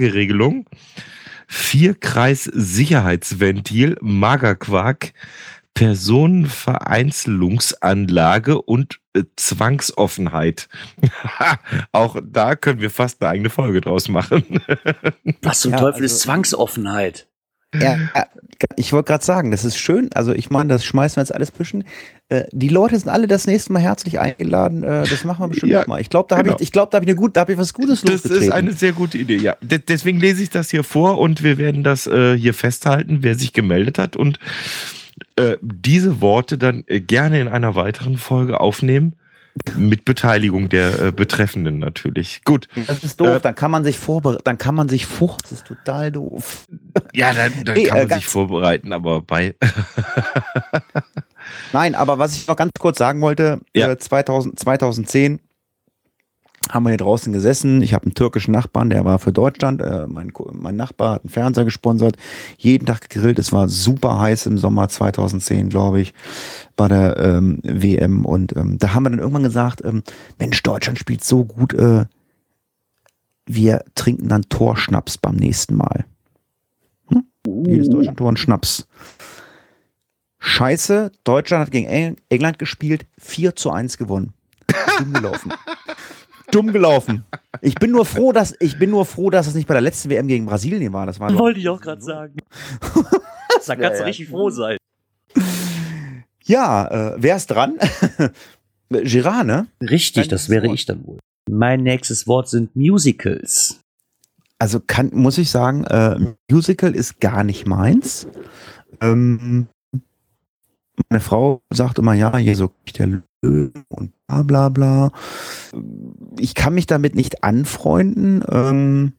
12-Tage-Regelung, 4-Kreis-Sicherheitsventil, Magerquark, Personenvereinzelungsanlage und Zwangsoffenheit. Auch da können wir fast eine eigene Folge draus machen. Was zum Teufel ist Zwangsoffenheit? Ja, ich wollte gerade sagen, das ist schön. Also ich meine, das schmeißen wir jetzt alles zwischen. Die Leute sind alle das nächste Mal herzlich eingeladen. Das machen wir bestimmt noch mal. Ich glaube, da habe ich was Gutes losgetreten. Das ist eine sehr gute Idee, ja. Deswegen lese ich das hier vor und wir werden das hier festhalten, wer sich gemeldet hat und diese Worte dann gerne in einer weiteren Folge aufnehmen. Mit Beteiligung der Betreffenden natürlich. Gut. Das ist doof, dann kann man sich vorbereiten, das ist total doof. Ja, dann kann man sich vorbereiten, aber bei... Nein, aber was ich noch ganz kurz sagen wollte, 2010 haben wir hier draußen gesessen. Ich habe einen türkischen Nachbarn, der war für Deutschland. Mein Nachbar hat einen Fernseher gesponsert. Jeden Tag gegrillt. Es war super heiß im Sommer 2010, glaube ich, bei der WM. Und da haben wir dann irgendwann gesagt, Mensch, Deutschland spielt so gut. Wir trinken dann Torschnaps beim nächsten Mal. Jedes Deutschland-Tor ein Schnaps. Scheiße, Deutschland hat gegen England gespielt, 4:1 gewonnen. Dumm gelaufen. Ich bin nur froh, dass es nicht bei der letzten WM gegen Brasilien war. Das wollte ich auch gerade sagen. Da kannst du richtig froh sein. Ja, wer ist dran? Girard, ne? Richtig, das wäre ich dann wohl. Mein nächstes Wort sind Musicals. Also muss ich sagen, Musical ist gar nicht meins. Meine Frau sagt immer, ja, hier so der Löwe und bla bla bla. Ich kann mich damit nicht anfreunden.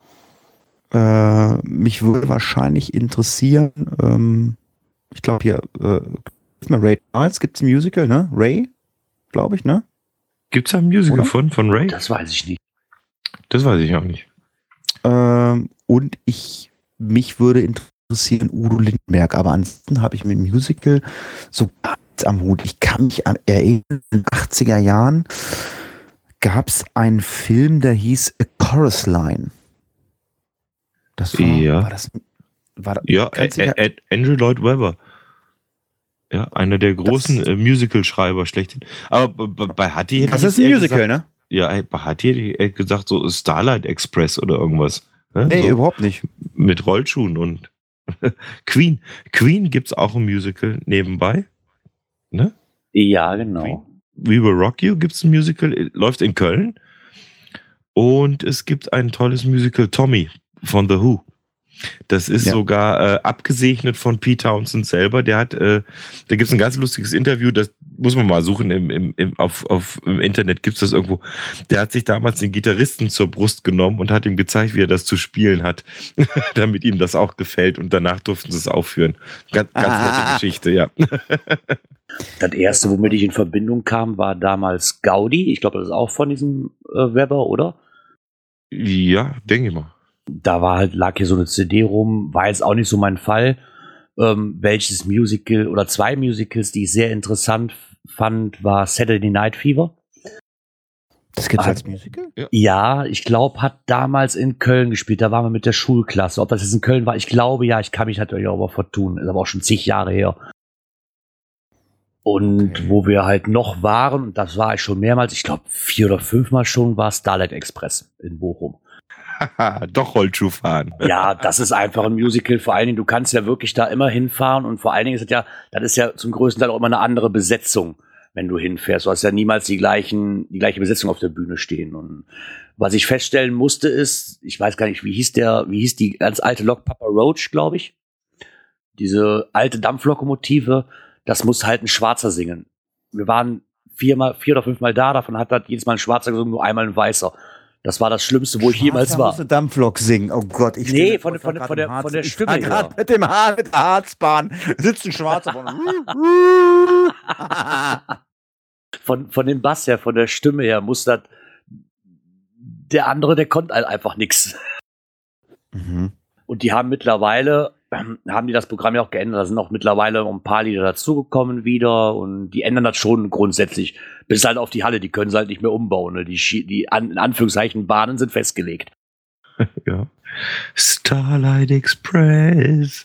Mich würde wahrscheinlich interessieren, ich glaube hier, Ray Charles, gibt's ein Musical, ne? Ray, glaube ich, ne? Gibt's da ein Musical von Ray? Das weiß ich nicht. Das weiß ich auch nicht. Und mich würde interessieren Udo Lindenberg, aber ansonsten habe ich mit Musical so ganz am Hut. Ich kann mich erinnern, in den 80er Jahren gab es einen Film, der hieß A Chorus Line. Das war Andrew Lloyd Webber. Ja, einer der großen Musical-Schreiber schlechthin. Aber bei Hattie hätte das ist ein Musical, gesagt, ne? Ja, bei Hattie hätte ich gesagt, so Starlight Express oder irgendwas. Ne? Nee, so überhaupt nicht. Mit Rollschuhen und Queen. Queen gibt's auch ein Musical nebenbei. Ne? Ja, genau. Queen. We Will Rock You gibt's ein Musical, läuft in Köln. Und es gibt ein tolles Musical Tommy von The Who. Das ist sogar abgesegnet von Pete Townsend selber. Der hat, da gibt's ein ganz lustiges Interview, das muss man mal suchen, im Internet gibt's das irgendwo. Der hat sich damals den Gitarristen zur Brust genommen und hat ihm gezeigt, wie er das zu spielen hat, damit ihm das auch gefällt. Und danach durften sie es aufführen. Ganz nette Geschichte, ja. Das erste, womit ich in Verbindung kam, war damals Gaudi. Ich glaube, das ist auch von diesem Webber, oder? Ja, denke ich mal. Da lag hier so eine CD rum, war jetzt auch nicht so mein Fall. Welches Musical oder zwei Musicals, die ich sehr interessant fand, war Saturday Night Fever. Das gibt's als Musical? Ja, ich glaube, hat damals in Köln gespielt. Da waren wir mit der Schulklasse. Ob das jetzt in Köln war, ich glaube ja, ich kann mich natürlich auch vertun. Ist aber auch schon zig Jahre her. Und wo wir halt noch waren, und das war ich schon mehrmals, ich glaube 4 oder 5 Mal schon, war Starlight Express in Bochum. Doch Rollschuh fahren. Ja, das ist einfach ein Musical. Vor allen Dingen, du kannst ja wirklich da immer hinfahren und vor allen Dingen ist das ist ja zum größten Teil auch immer eine andere Besetzung, wenn du hinfährst. Du hast ja niemals die gleiche Besetzung auf der Bühne stehen. Und was ich feststellen musste ist, ich weiß gar nicht, wie hieß die ganz alte Lok, Papa Roach, glaube ich. Diese alte Dampflokomotive, das muss halt ein Schwarzer singen. Wir waren 4 oder 5 Mal da, davon hat jedes Mal ein Schwarzer gesungen, nur einmal ein Weißer. Das war das Schlimmste, wo ich jemals war. Muss eine Dampflok singen. Oh Gott, Nee, von der Stimme her. Mit der Harzbahn sitzt ein Schwarzer. von dem Bass her, von der Stimme her, muss das. Der andere, der konnte halt einfach nichts. Mhm. Und die haben mittlerweile, haben die das Programm ja auch geändert. Da sind auch mittlerweile ein paar Lieder dazugekommen wieder und die ändern das schon grundsätzlich. Bis halt auf die Halle, die können sie halt nicht mehr umbauen. Ne? Die in Anführungszeichen Bahnen sind festgelegt. Ja. Starlight Express.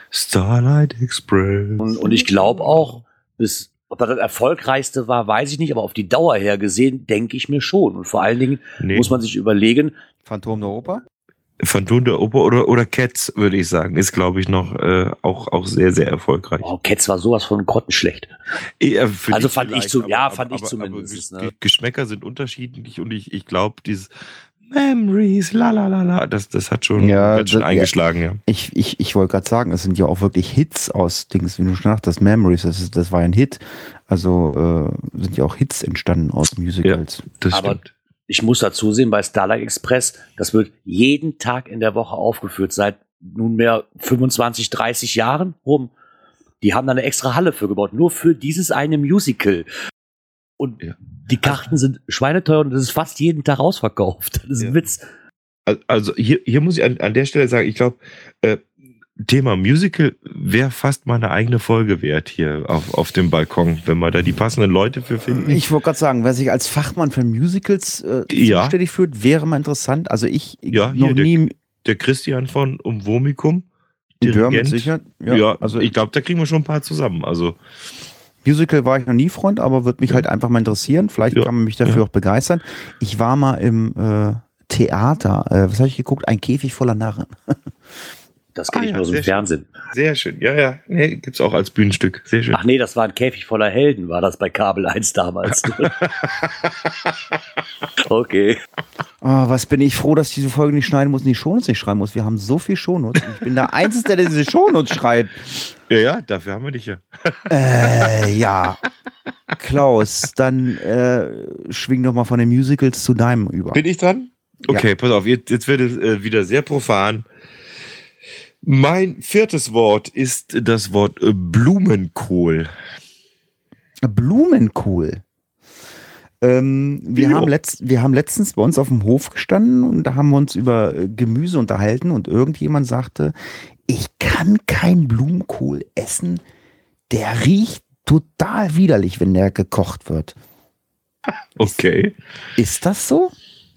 Starlight Express. Und ich glaube auch, ob das erfolgreichste war, weiß ich nicht, aber auf die Dauer her gesehen, denke ich mir schon. Und vor allen Dingen muss man sich überlegen. Phantom der Oper? Phantom der Oper oder Cats, würde ich sagen, ist, glaube ich, noch auch sehr, sehr erfolgreich. Oh, Cats war sowas von grottenschlecht. Also fand ich zumindest. Aber Geschmäcker sind unterschiedlich und ich glaube, dieses Memories, la, das hat schon ganz schön eingeschlagen, ja. Ich wollte gerade sagen, es sind ja auch wirklich Hits aus Dings, wie du schon sagtest, Memories, das war ein Hit. Also sind ja auch Hits entstanden aus Musicals. Ja, das aber stimmt. Ich muss dazu sehen, bei Starlight Express, das wird jeden Tag in der Woche aufgeführt, seit nunmehr 25, 30 Jahren rum. Die haben da eine extra Halle für gebaut, nur für dieses eine Musical. Und die Karten sind schweineteuer und das ist fast jeden Tag ausverkauft. Das ist ein Witz. Also hier muss ich an der Stelle sagen, ich glaube, Thema Musical wäre fast mal eine eigene Folge wert hier auf dem Balkon, wenn wir da die passenden Leute für finden. Ich wollte gerade sagen, wer sich als Fachmann für Musicals zuständig fühlt, wäre mal interessant. Also der Christian von Umwomikum, Dirigent. Ja, mit Sicherheit. Ja, also ich glaube, da kriegen wir schon ein paar zusammen. Also Musical war ich noch nie Freund, aber würde mich halt einfach mal interessieren. Vielleicht kann man mich dafür auch begeistern. Ich war mal im Theater. Was habe ich geguckt? Ein Käfig voller Narren. Das kenne ich nur so im Fernsehen. Sehr schön. Ja. Nee, gibt's auch als Bühnenstück. Sehr schön. Ach nee, das war ein Käfig voller Helden, war das bei Kabel 1 damals. Okay. Oh, was bin ich froh, dass ich diese Folge nicht schneiden muss und die Shownotes nicht schreiben muss. Wir haben so viel Shownotes. Ich bin der Einzige, der diese Shownotes schreibt. Ja, dafür haben wir dich ja. Ja. Klaus, dann schwing doch mal von den Musicals zu deinem über. Bin ich dran? Okay, pass auf, jetzt wird es wieder sehr profan. Mein viertes Wort ist das Wort Blumenkohl. Blumenkohl. Wir haben letztens bei uns auf dem Hof gestanden und da haben wir uns über Gemüse unterhalten und irgendjemand sagte, ich kann kein Blumenkohl essen, der riecht total widerlich, wenn der gekocht wird. Okay. Ist das so?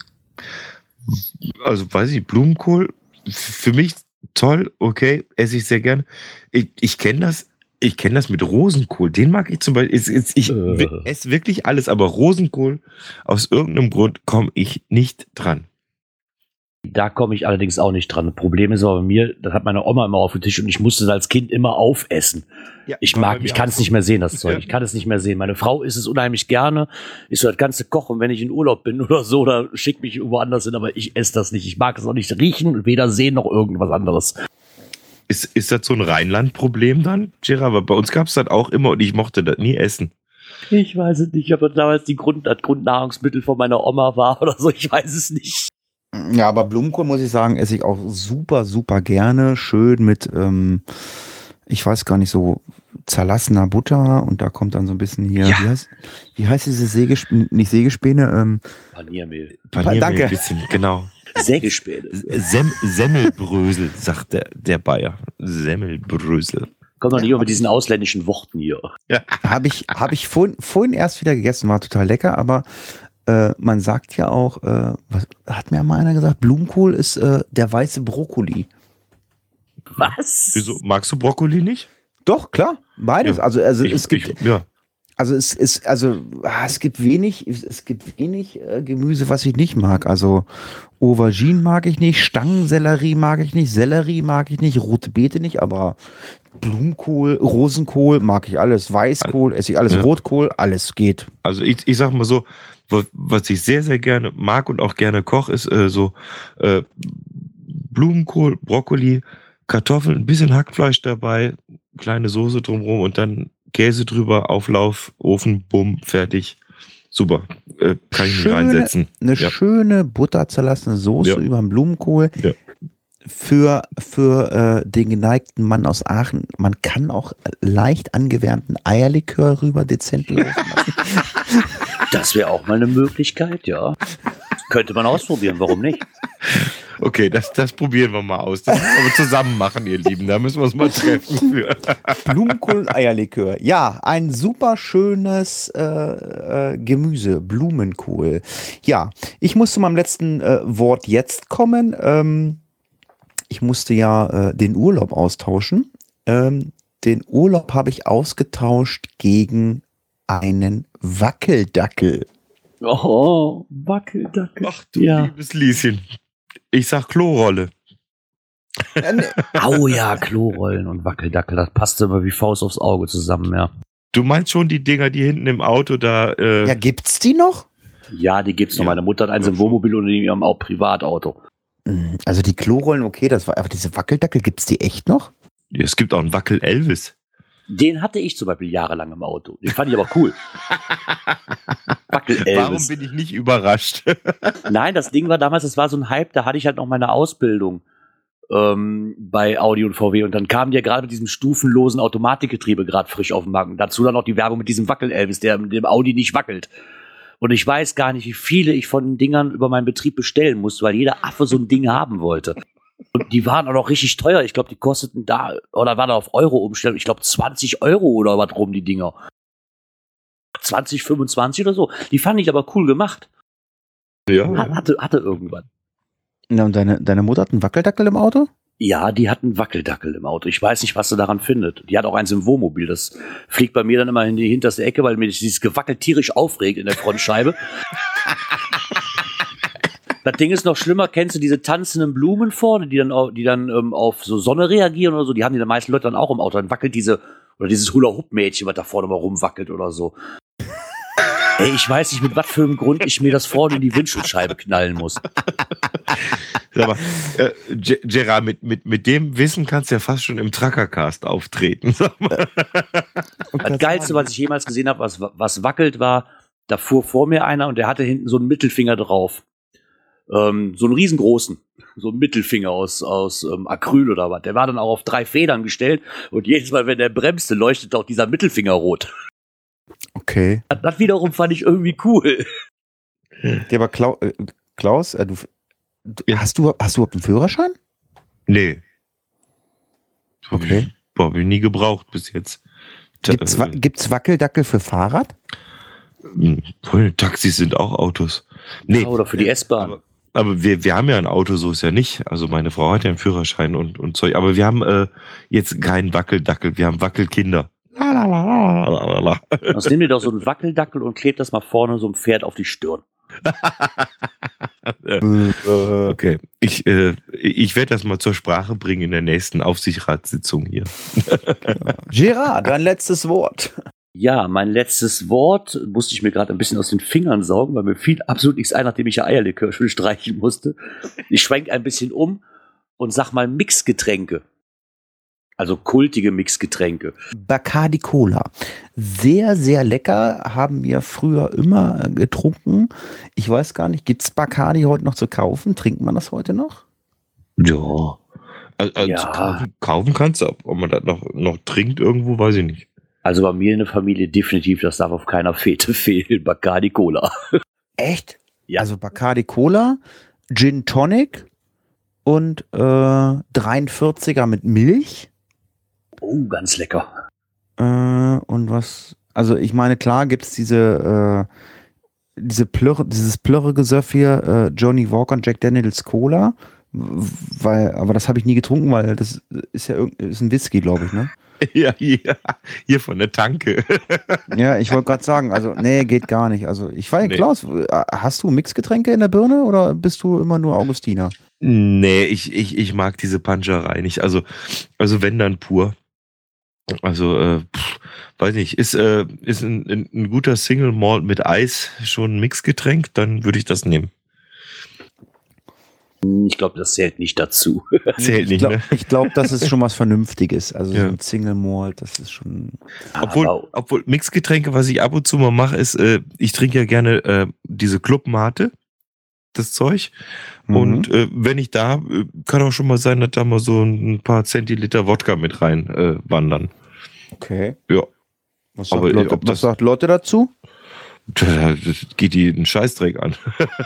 Also weiß ich, Blumenkohl, für mich toll, okay, esse ich sehr gern. Ich kenne das. Ich kenne das mit Rosenkohl. Den mag ich zum Beispiel. Ich esse wirklich alles, aber Rosenkohl, aus irgendeinem Grund komme ich nicht dran. Da komme ich allerdings auch nicht dran. Das Problem ist aber bei mir, das hat meine Oma immer auf dem Tisch und ich musste es als Kind immer aufessen. Ja, ich kann es nicht mehr sehen, das Zeug. Ich kann es nicht mehr sehen. Meine Frau isst es unheimlich gerne. Ist so das ganze Kochen, wenn ich in Urlaub bin oder so, da schickt mich woanders hin, aber ich esse das nicht. Ich mag es auch nicht riechen, weder sehen noch irgendwas anderes. Ist das so ein Rheinland-Problem dann, Gerard? Weil bei uns gab es das auch immer und ich mochte das nie essen. Ich weiß es nicht, ob das damals das Grundnahrungsmittel von meiner Oma war oder so, ich weiß es nicht. Ja, aber Blumenkohl, muss ich sagen, esse ich auch super, super gerne. Schön mit, ich weiß gar nicht, so zerlassener Butter und da kommt dann so ein bisschen hier, wie heißt diese nicht Sägespäne? Paniermehl. Paniermehl, danke. Ein bisschen, genau. Sägespäne. Semmelbrösel, sagt der Bayer. Semmelbrösel. Kommt doch nicht über diesen ausländischen Worten hier. Ja. Habe ich vorhin erst wieder gegessen, war total lecker, aber man sagt ja auch, was hat mir mal einer gesagt, Blumenkohl ist der weiße Brokkoli. Was? Wieso? Magst du Brokkoli nicht? Doch, klar, beides. Ja. Also es gibt ja. Also es gibt wenig Gemüse, was ich nicht mag. Also Aubergine mag ich nicht, Stangensellerie mag ich nicht, Sellerie mag ich nicht, rote Beete nicht, aber Blumenkohl, Rosenkohl mag ich alles, Weißkohl esse ich alles, Rotkohl, alles geht. Also ich sag mal so, was ich sehr, sehr gerne mag und auch gerne koche, ist Blumenkohl, Brokkoli, Kartoffeln, ein bisschen Hackfleisch dabei, kleine Soße drumherum und dann Käse drüber, Auflauf, Ofen, bumm, fertig. Super. Kann ich mich reinsetzen. Eine schöne butterzerlassene Soße über den Blumenkohl. Ja. Für den geneigten Mann aus Aachen, man kann auch leicht angewärmten Eierlikör rüber dezent laufen lassen. Das wäre auch mal eine Möglichkeit, ja. Könnte man ausprobieren, warum nicht? Okay, das probieren wir mal aus. Das müssen wir zusammen machen, ihr Lieben. Da müssen wir uns mal treffen für. Blumenkohl und Eierlikör. Ja, ein super schönes Gemüse, Blumenkohl. Ja, ich muss zu meinem letzten Wort jetzt kommen. Ich musste ja den Urlaub austauschen. Den Urlaub habe ich ausgetauscht gegen einen Wackeldackel. Oh, Wackeldackel. Ach du liebes Lieschen. Ich sag Klorolle. Oh ja, Klorollen und Wackeldackel, das passt immer wie Faust aufs Auge zusammen, ja. Du meinst schon die Dinger, die hinten im Auto da... Ja, gibt's die noch? Ja, die gibt's noch. Meine Mutter hat eins im Wohnmobil und in ihrem Privatauto. Also die Klorollen, okay, das war, aber diese Wackeldackel, gibt's die echt noch? Ja, es gibt auch einen Wackel-Elvis. Den hatte ich zum Beispiel jahrelang im Auto. Den fand ich aber cool. Wackel-Elvis. Warum bin ich nicht überrascht? Nein, das Ding war damals, das war so ein Hype, da hatte ich halt noch meine Ausbildung bei Audi und VW und dann kam der gerade mit diesem stufenlosen Automatikgetriebe gerade frisch auf den Markt. Und dazu dann noch die Werbung mit diesem Wackel-Elvis, der mit dem Audi nicht wackelt. Und ich weiß gar nicht, wie viele ich von den Dingern über meinen Betrieb bestellen musste, weil jeder Affe so ein Ding haben wollte. Und die waren auch noch richtig teuer. Ich glaube, die kosteten da, oder waren da auf Euro umstellen. Ich glaube, 20 Euro oder was rum, die Dinger. 20, 25 oder so. Die fand ich aber cool gemacht. Ja. Hatte irgendwann. Ja, und deine Mutter hat einen Wackeldackel im Auto? Ja, die hat einen Wackeldackel im Auto. Ich weiß nicht, was sie daran findet. Die hat auch eins im Wohnmobil. Das fliegt bei mir dann immer in die hinterste Ecke, weil mir dieses Gewackel tierisch aufregt in der Frontscheibe. Das Ding ist noch schlimmer. Kennst du diese tanzenden Blumen vorne, die dann auf so Sonne reagieren oder so? Die haben die meisten Leute dann auch im Auto. Dann wackelt dieses Hula-Hoop-Mädchen, was da vorne mal rumwackelt oder so. Ey, ich weiß nicht, mit was für einem Grund ich mir das vorne in die Windschutzscheibe knallen muss. Sag mal, Gerard, mit dem Wissen kannst du ja fast schon im Truckercast auftreten. Sag mal. Das Geilste, was ich jemals gesehen habe, was wackelt, war, da fuhr vor mir einer und der hatte hinten so einen Mittelfinger drauf. So einen riesengroßen, so einen Mittelfinger aus Acryl oder was. Der war dann auch auf 3 Federn gestellt und jedes Mal, wenn der bremste, leuchtet auch dieser Mittelfinger rot. Okay. Das wiederum fand ich irgendwie cool. Ja, aber Klaus, hast du überhaupt einen Führerschein? Nee. Okay. Hab ich nie gebraucht bis jetzt. Gibt's Wackeldackel für Fahrrad? Taxis sind auch Autos. Nee. Oder für die S-Bahn. Aber wir haben ja ein Auto, so ist ja nicht. Also meine Frau hat ja einen Führerschein und Zeug. Aber wir haben jetzt keinen Wackeldackel, wir haben Wackelkinder. Sonst nimm dir doch so einen Wackeldackel und kleb das mal vorne so ein Pferd auf die Stirn. Okay, ich werde das mal zur Sprache bringen in der nächsten Aufsichtsratssitzung hier. Gerard, dein letztes Wort. Ja, mein letztes Wort musste ich mir gerade ein bisschen aus den Fingern saugen, weil mir fiel absolut nichts ein, nachdem ich ja Eierlikör streichen musste. Ich schwenke ein bisschen um und sag mal Mixgetränke. Also kultige Mixgetränke. Bacardi Cola. Sehr, sehr lecker. Haben wir früher immer getrunken. Ich weiß gar nicht, gibt es Bacardi heute noch zu kaufen? Trinkt man das heute noch? Ja. Also kaufen kannst du. Ob man das noch trinkt irgendwo, weiß ich nicht. Also bei mir in der Familie definitiv, das darf auf keiner Fete fehlen. Bacardi Cola. Echt? Ja. Also Bacardi Cola, Gin Tonic und 43er mit Milch. Oh, ganz lecker. Und was, also ich meine, klar gibt es dieses Plörre-Gesöff hier, Johnny Walker und Jack Daniels Cola, aber das habe ich nie getrunken, weil das ist ja ist ein Whisky, glaube ich, ne? Ja, hier von der Tanke. Ja, ich wollte gerade sagen, also nee, geht gar nicht. Also ich weiß, Klaus, hast du Mixgetränke in der Birne oder bist du immer nur Augustiner? Nee, ich mag diese Panscherei nicht. Also wenn dann pur. Also, weiß nicht, ist ein guter Single Malt mit Eis schon ein Mixgetränk, dann würde ich das nehmen. Ich glaube, das zählt nicht dazu. Zählt nicht, ne? Ich glaube, das ist schon was Vernünftiges. Also so ein Single Malt, das ist schon... Obwohl Mixgetränke, was ich ab und zu mal mache, ist, ich trinke ja gerne diese Club Mate, das Zeug. Und wenn ich da, kann auch schon mal sein, dass da mal so ein paar Zentiliter Wodka mit rein wandern. Okay. Ja. Was sagt Lotte dazu? Das geht die einen Scheißdreck an.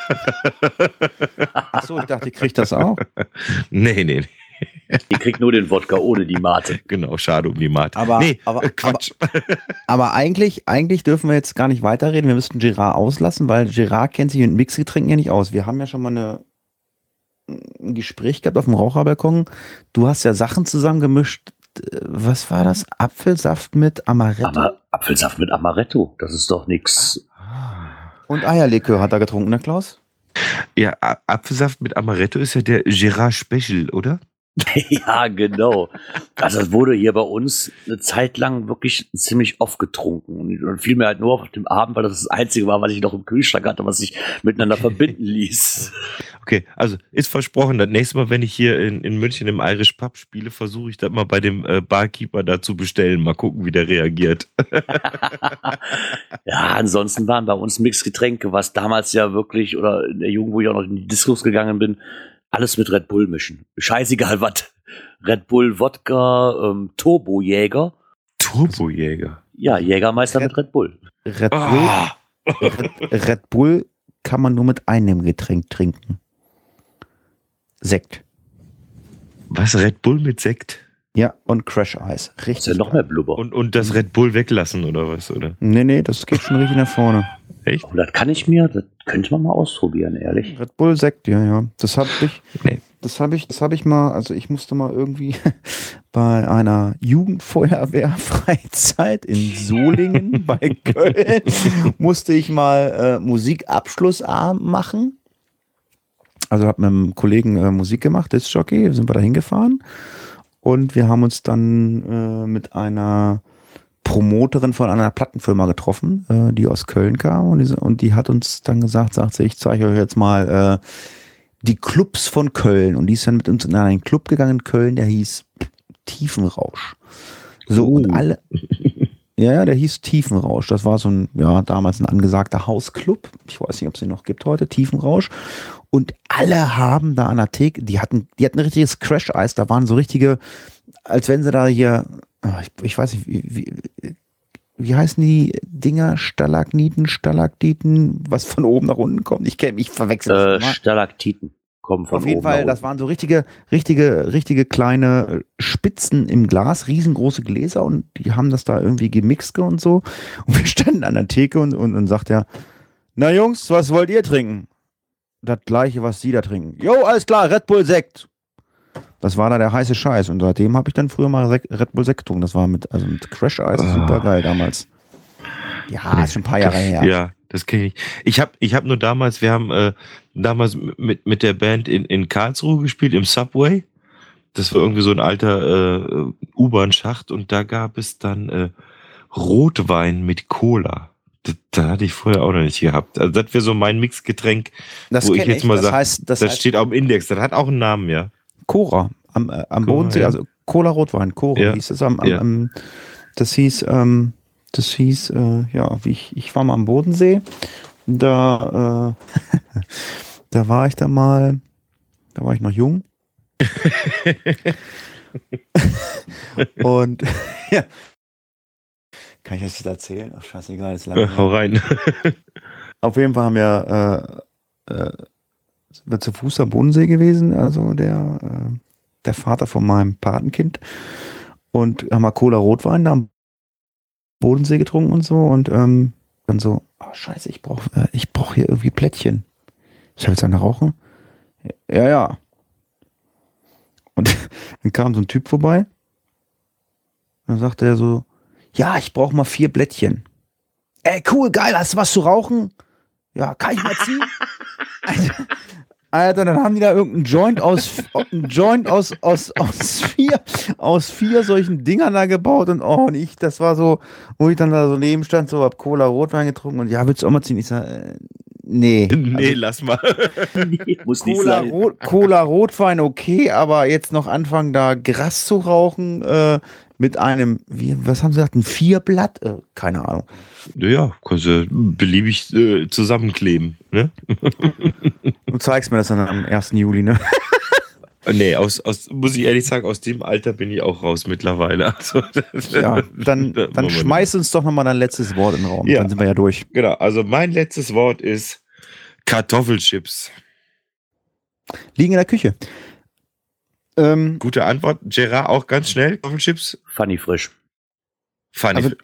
Achso, ich dachte, die kriegt das auch. Nee. Die kriegt nur den Wodka ohne die Mate. Genau, schade um die Mate. Aber Quatsch. Aber eigentlich dürfen wir jetzt gar nicht weiterreden. Wir müssten Gerard auslassen, weil Gerard kennt sich mit Mixgetränken ja nicht aus. Wir haben ja schon mal ein Gespräch gehabt auf dem Raucherbalkon. Du hast ja Sachen zusammengemischt. was war das? Apfelsaft mit Amaretto? Apfelsaft mit Amaretto, das ist doch nichts. Und Eierlikör hat er getrunken, ne Klaus? Ja, Apfelsaft mit Amaretto ist ja der Gerard Special, oder? Ja, genau. Also das wurde hier bei uns eine Zeit lang wirklich ziemlich oft getrunken. Und fiel mir halt nur auf dem Abend, weil das das Einzige war, was ich noch im Kühlschrank hatte, was sich miteinander verbinden ließ. Okay, also ist versprochen, das nächste Mal, wenn ich hier in München im Irish Pub spiele, versuche ich das mal bei dem Barkeeper da zu bestellen. Mal gucken, wie der reagiert. Ja, ansonsten waren bei uns Mixgetränke, was damals ja wirklich, oder in der Jugend, wo ich auch noch in die Diskos gegangen bin, alles mit Red Bull mischen. Scheißegal was. Red Bull, Wodka, Turbojäger. Turbojäger? Ja, Jägermeister mit Red Bull. Red Bull kann man nur mit einem Getränk trinken. Sekt. Was, Red Bull mit Sekt? Ja, und Crash Eis. Richtig. Ist ja noch mehr Blubber. Und das Red Bull weglassen, oder was, oder? Nee, das geht schon richtig nach vorne. Echt? Und das könnte man mal ausprobieren, ehrlich. Red Bull Sekt, ja. Das habe ich mal, also ich musste mal irgendwie bei einer Jugendfeuerwehr-Freizeit in Solingen bei Köln, musste ich mal Musikabschlussabend machen. Also habe mit einem Kollegen Musik gemacht, Disc-Jockey, sind wir da hingefahren und wir haben uns dann mit einer Promoterin von einer Plattenfirma getroffen, die aus Köln kam und die hat uns dann gesagt, sagt sie, ich zeige euch jetzt mal die Clubs von Köln und die ist dann mit uns in einen Club gegangen in Köln, der hieß Tiefenrausch. So und alle, ja, der hieß Tiefenrausch, das war so ein, ja, damals ein angesagter Hausclub, ich weiß nicht, ob es den noch gibt heute, Tiefenrausch und alle haben da an der Theke, die hatten ein richtiges Crash-Eis, da waren so richtige, als wenn sie da hier, ich weiß nicht, wie heißen die Dinger? Stalagniten, was von oben nach unten kommt? Ich verwechsel das immer. Stalaktiten kommen von oben. Auf jeden Fall, das waren so richtige kleine Spitzen im Glas, riesengroße Gläser und die haben das da irgendwie gemixt und so. Und wir standen an der Theke und sagt er, na Jungs, was wollt ihr trinken? Das gleiche, was sie da trinken. Jo, alles klar, Red Bull Sekt. Das war da der heiße Scheiß. Und seitdem habe ich dann früher mal Red Bull Sekt getrunken. Das war mit Crash Eis super geil damals. Ja, ist schon ein paar Jahre her. Ja, das kenne ich. Ich hab nur damals, wir haben damals mit der Band in Karlsruhe gespielt, im Subway. Das war irgendwie so ein alter U-Bahn-Schacht und da gab es dann Rotwein mit Cola. Das hatte ich vorher auch noch nicht gehabt. Also das wäre so mein Mixgetränk, das wo ich jetzt mal sage, das heißt, steht auf dem Index. Das hat auch einen Namen, ja. Cora am Bodensee, ja. Also Cola Rotwein, Cora Ja. hieß es das hieß, ja, ich war mal am Bodensee, da war ich da war ich noch jung. Und ja, kann ich das jetzt erzählen? Ach, scheißegal, ist lange. Hau rein. Auf jeden Fall haben wir zu Fuß am Bodensee gewesen, also der Vater von meinem Patenkind. Und haben mal Cola Rotwein da am Bodensee getrunken und so. Und dann so, oh scheiße, ich brauch hier irgendwie Plättchen. Ich habe jetzt eine rauchen? Ja. Und dann kam so ein Typ vorbei. Dann sagte er so, ja, ich brauche mal 4 Blättchen. Ey, cool, geil, hast du was zu rauchen? Ja, kann ich mal ziehen? Alter, dann haben die da irgendeinen Joint aus 4 solchen Dingern da gebaut und das war so, wo ich dann da so neben stand, so hab Cola Rotwein getrunken und ja, willst du auch mal ziehen? Ich sag, nee. Nee, lass mal. Nee, muss nicht sein. Cola Rotwein okay, aber jetzt noch anfangen da Gras zu rauchen, mit einem, was haben sie gesagt, ein 4-Blatt? Keine Ahnung. Ja, kannst du beliebig zusammenkleben, ne? Du zeigst mir das dann am 1. Juli, ne? Nee, muss ich ehrlich sagen, aus dem Alter bin ich auch raus mittlerweile. Also, ja, dann schmeiß uns doch nochmal dein letztes Wort in den Raum, ja. Dann sind wir ja durch. Genau, also mein letztes Wort ist Kartoffelchips. Liegen in der Küche. Gute Antwort. Gerard, auch ganz schnell. Kartoffelchips? Funny frisch. Funny. Also,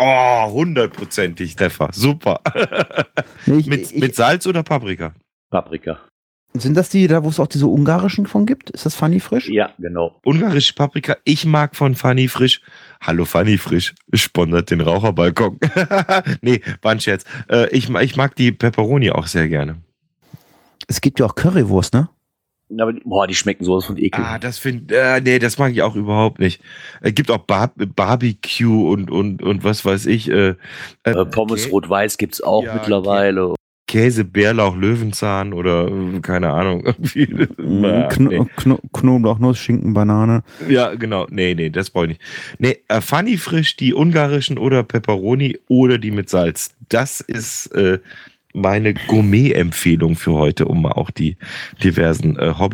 100%ig Treffer. Super. Nee, mit Salz oder Paprika? Paprika. Sind das die da, wo es auch diese ungarischen von gibt? Ist das Funny Frisch? Ja, genau. Ungarische Paprika. Ich mag von Funny Frisch. Hallo Funny Frisch. Sponsert den Raucherbalkon. Nee, war ein Scherz. Ich mag die Pepperoni auch sehr gerne. Es gibt ja auch Currywurst, ne? Aber die schmecken sowas von ekel. Nee, das mag ich auch überhaupt nicht. Es gibt auch Barbecue und was weiß ich. Pommes Rot-Weiß gibt's auch Ja, mittlerweile. Käse, Bärlauch, Löwenzahn oder keine Ahnung. Nee. Knoblauch, Nuss, Schinken, Banane. Ja, genau. Nee, das brauche ich nicht. Nee, Funny Frisch, die ungarischen oder Pepperoni oder die mit Salz. Das ist meine Gourmet-Empfehlung für heute, um mal auch die diversen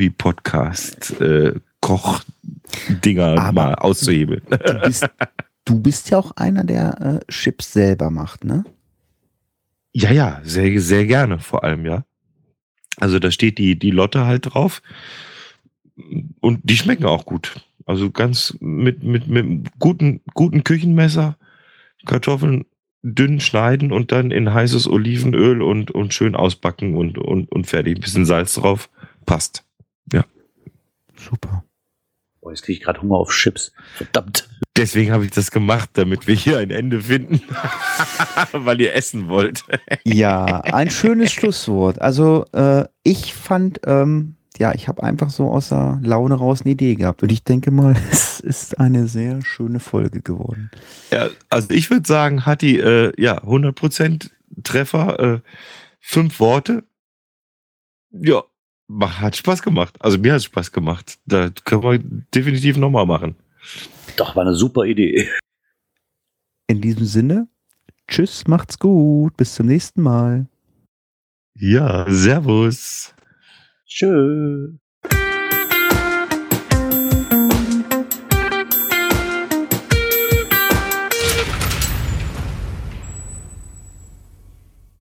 Hobby-Podcast-Koch-Dinger mal auszuhebeln. Du bist ja auch einer, der Chips selber macht, ne? Ja, sehr, sehr gerne vor allem, ja. Also da steht die Lotte halt drauf und die schmecken auch gut. Also ganz mit guten Küchenmesser, Kartoffeln dünn schneiden und dann in heißes Olivenöl und schön ausbacken und fertig. Ein bisschen Salz drauf. Passt. Ja. Super. Boah, jetzt kriege ich gerade Hunger auf Chips. Verdammt. Deswegen habe ich das gemacht, damit wir hier ein Ende finden. Weil ihr essen wollt. Ja, ein schönes Schlusswort. Also ich fand, ich habe einfach so aus der Laune raus eine Idee gehabt. Und ich denke mal, es ist eine sehr schöne Folge geworden. Ja, also ich würde sagen, Hatti, 100% Treffer, 5 Worte. Ja, hat Spaß gemacht. Also mir hat es Spaß gemacht. Da können wir definitiv nochmal machen. Doch, war eine super Idee. In diesem Sinne, tschüss, macht's gut, bis zum nächsten Mal. Ja, servus. Tschö.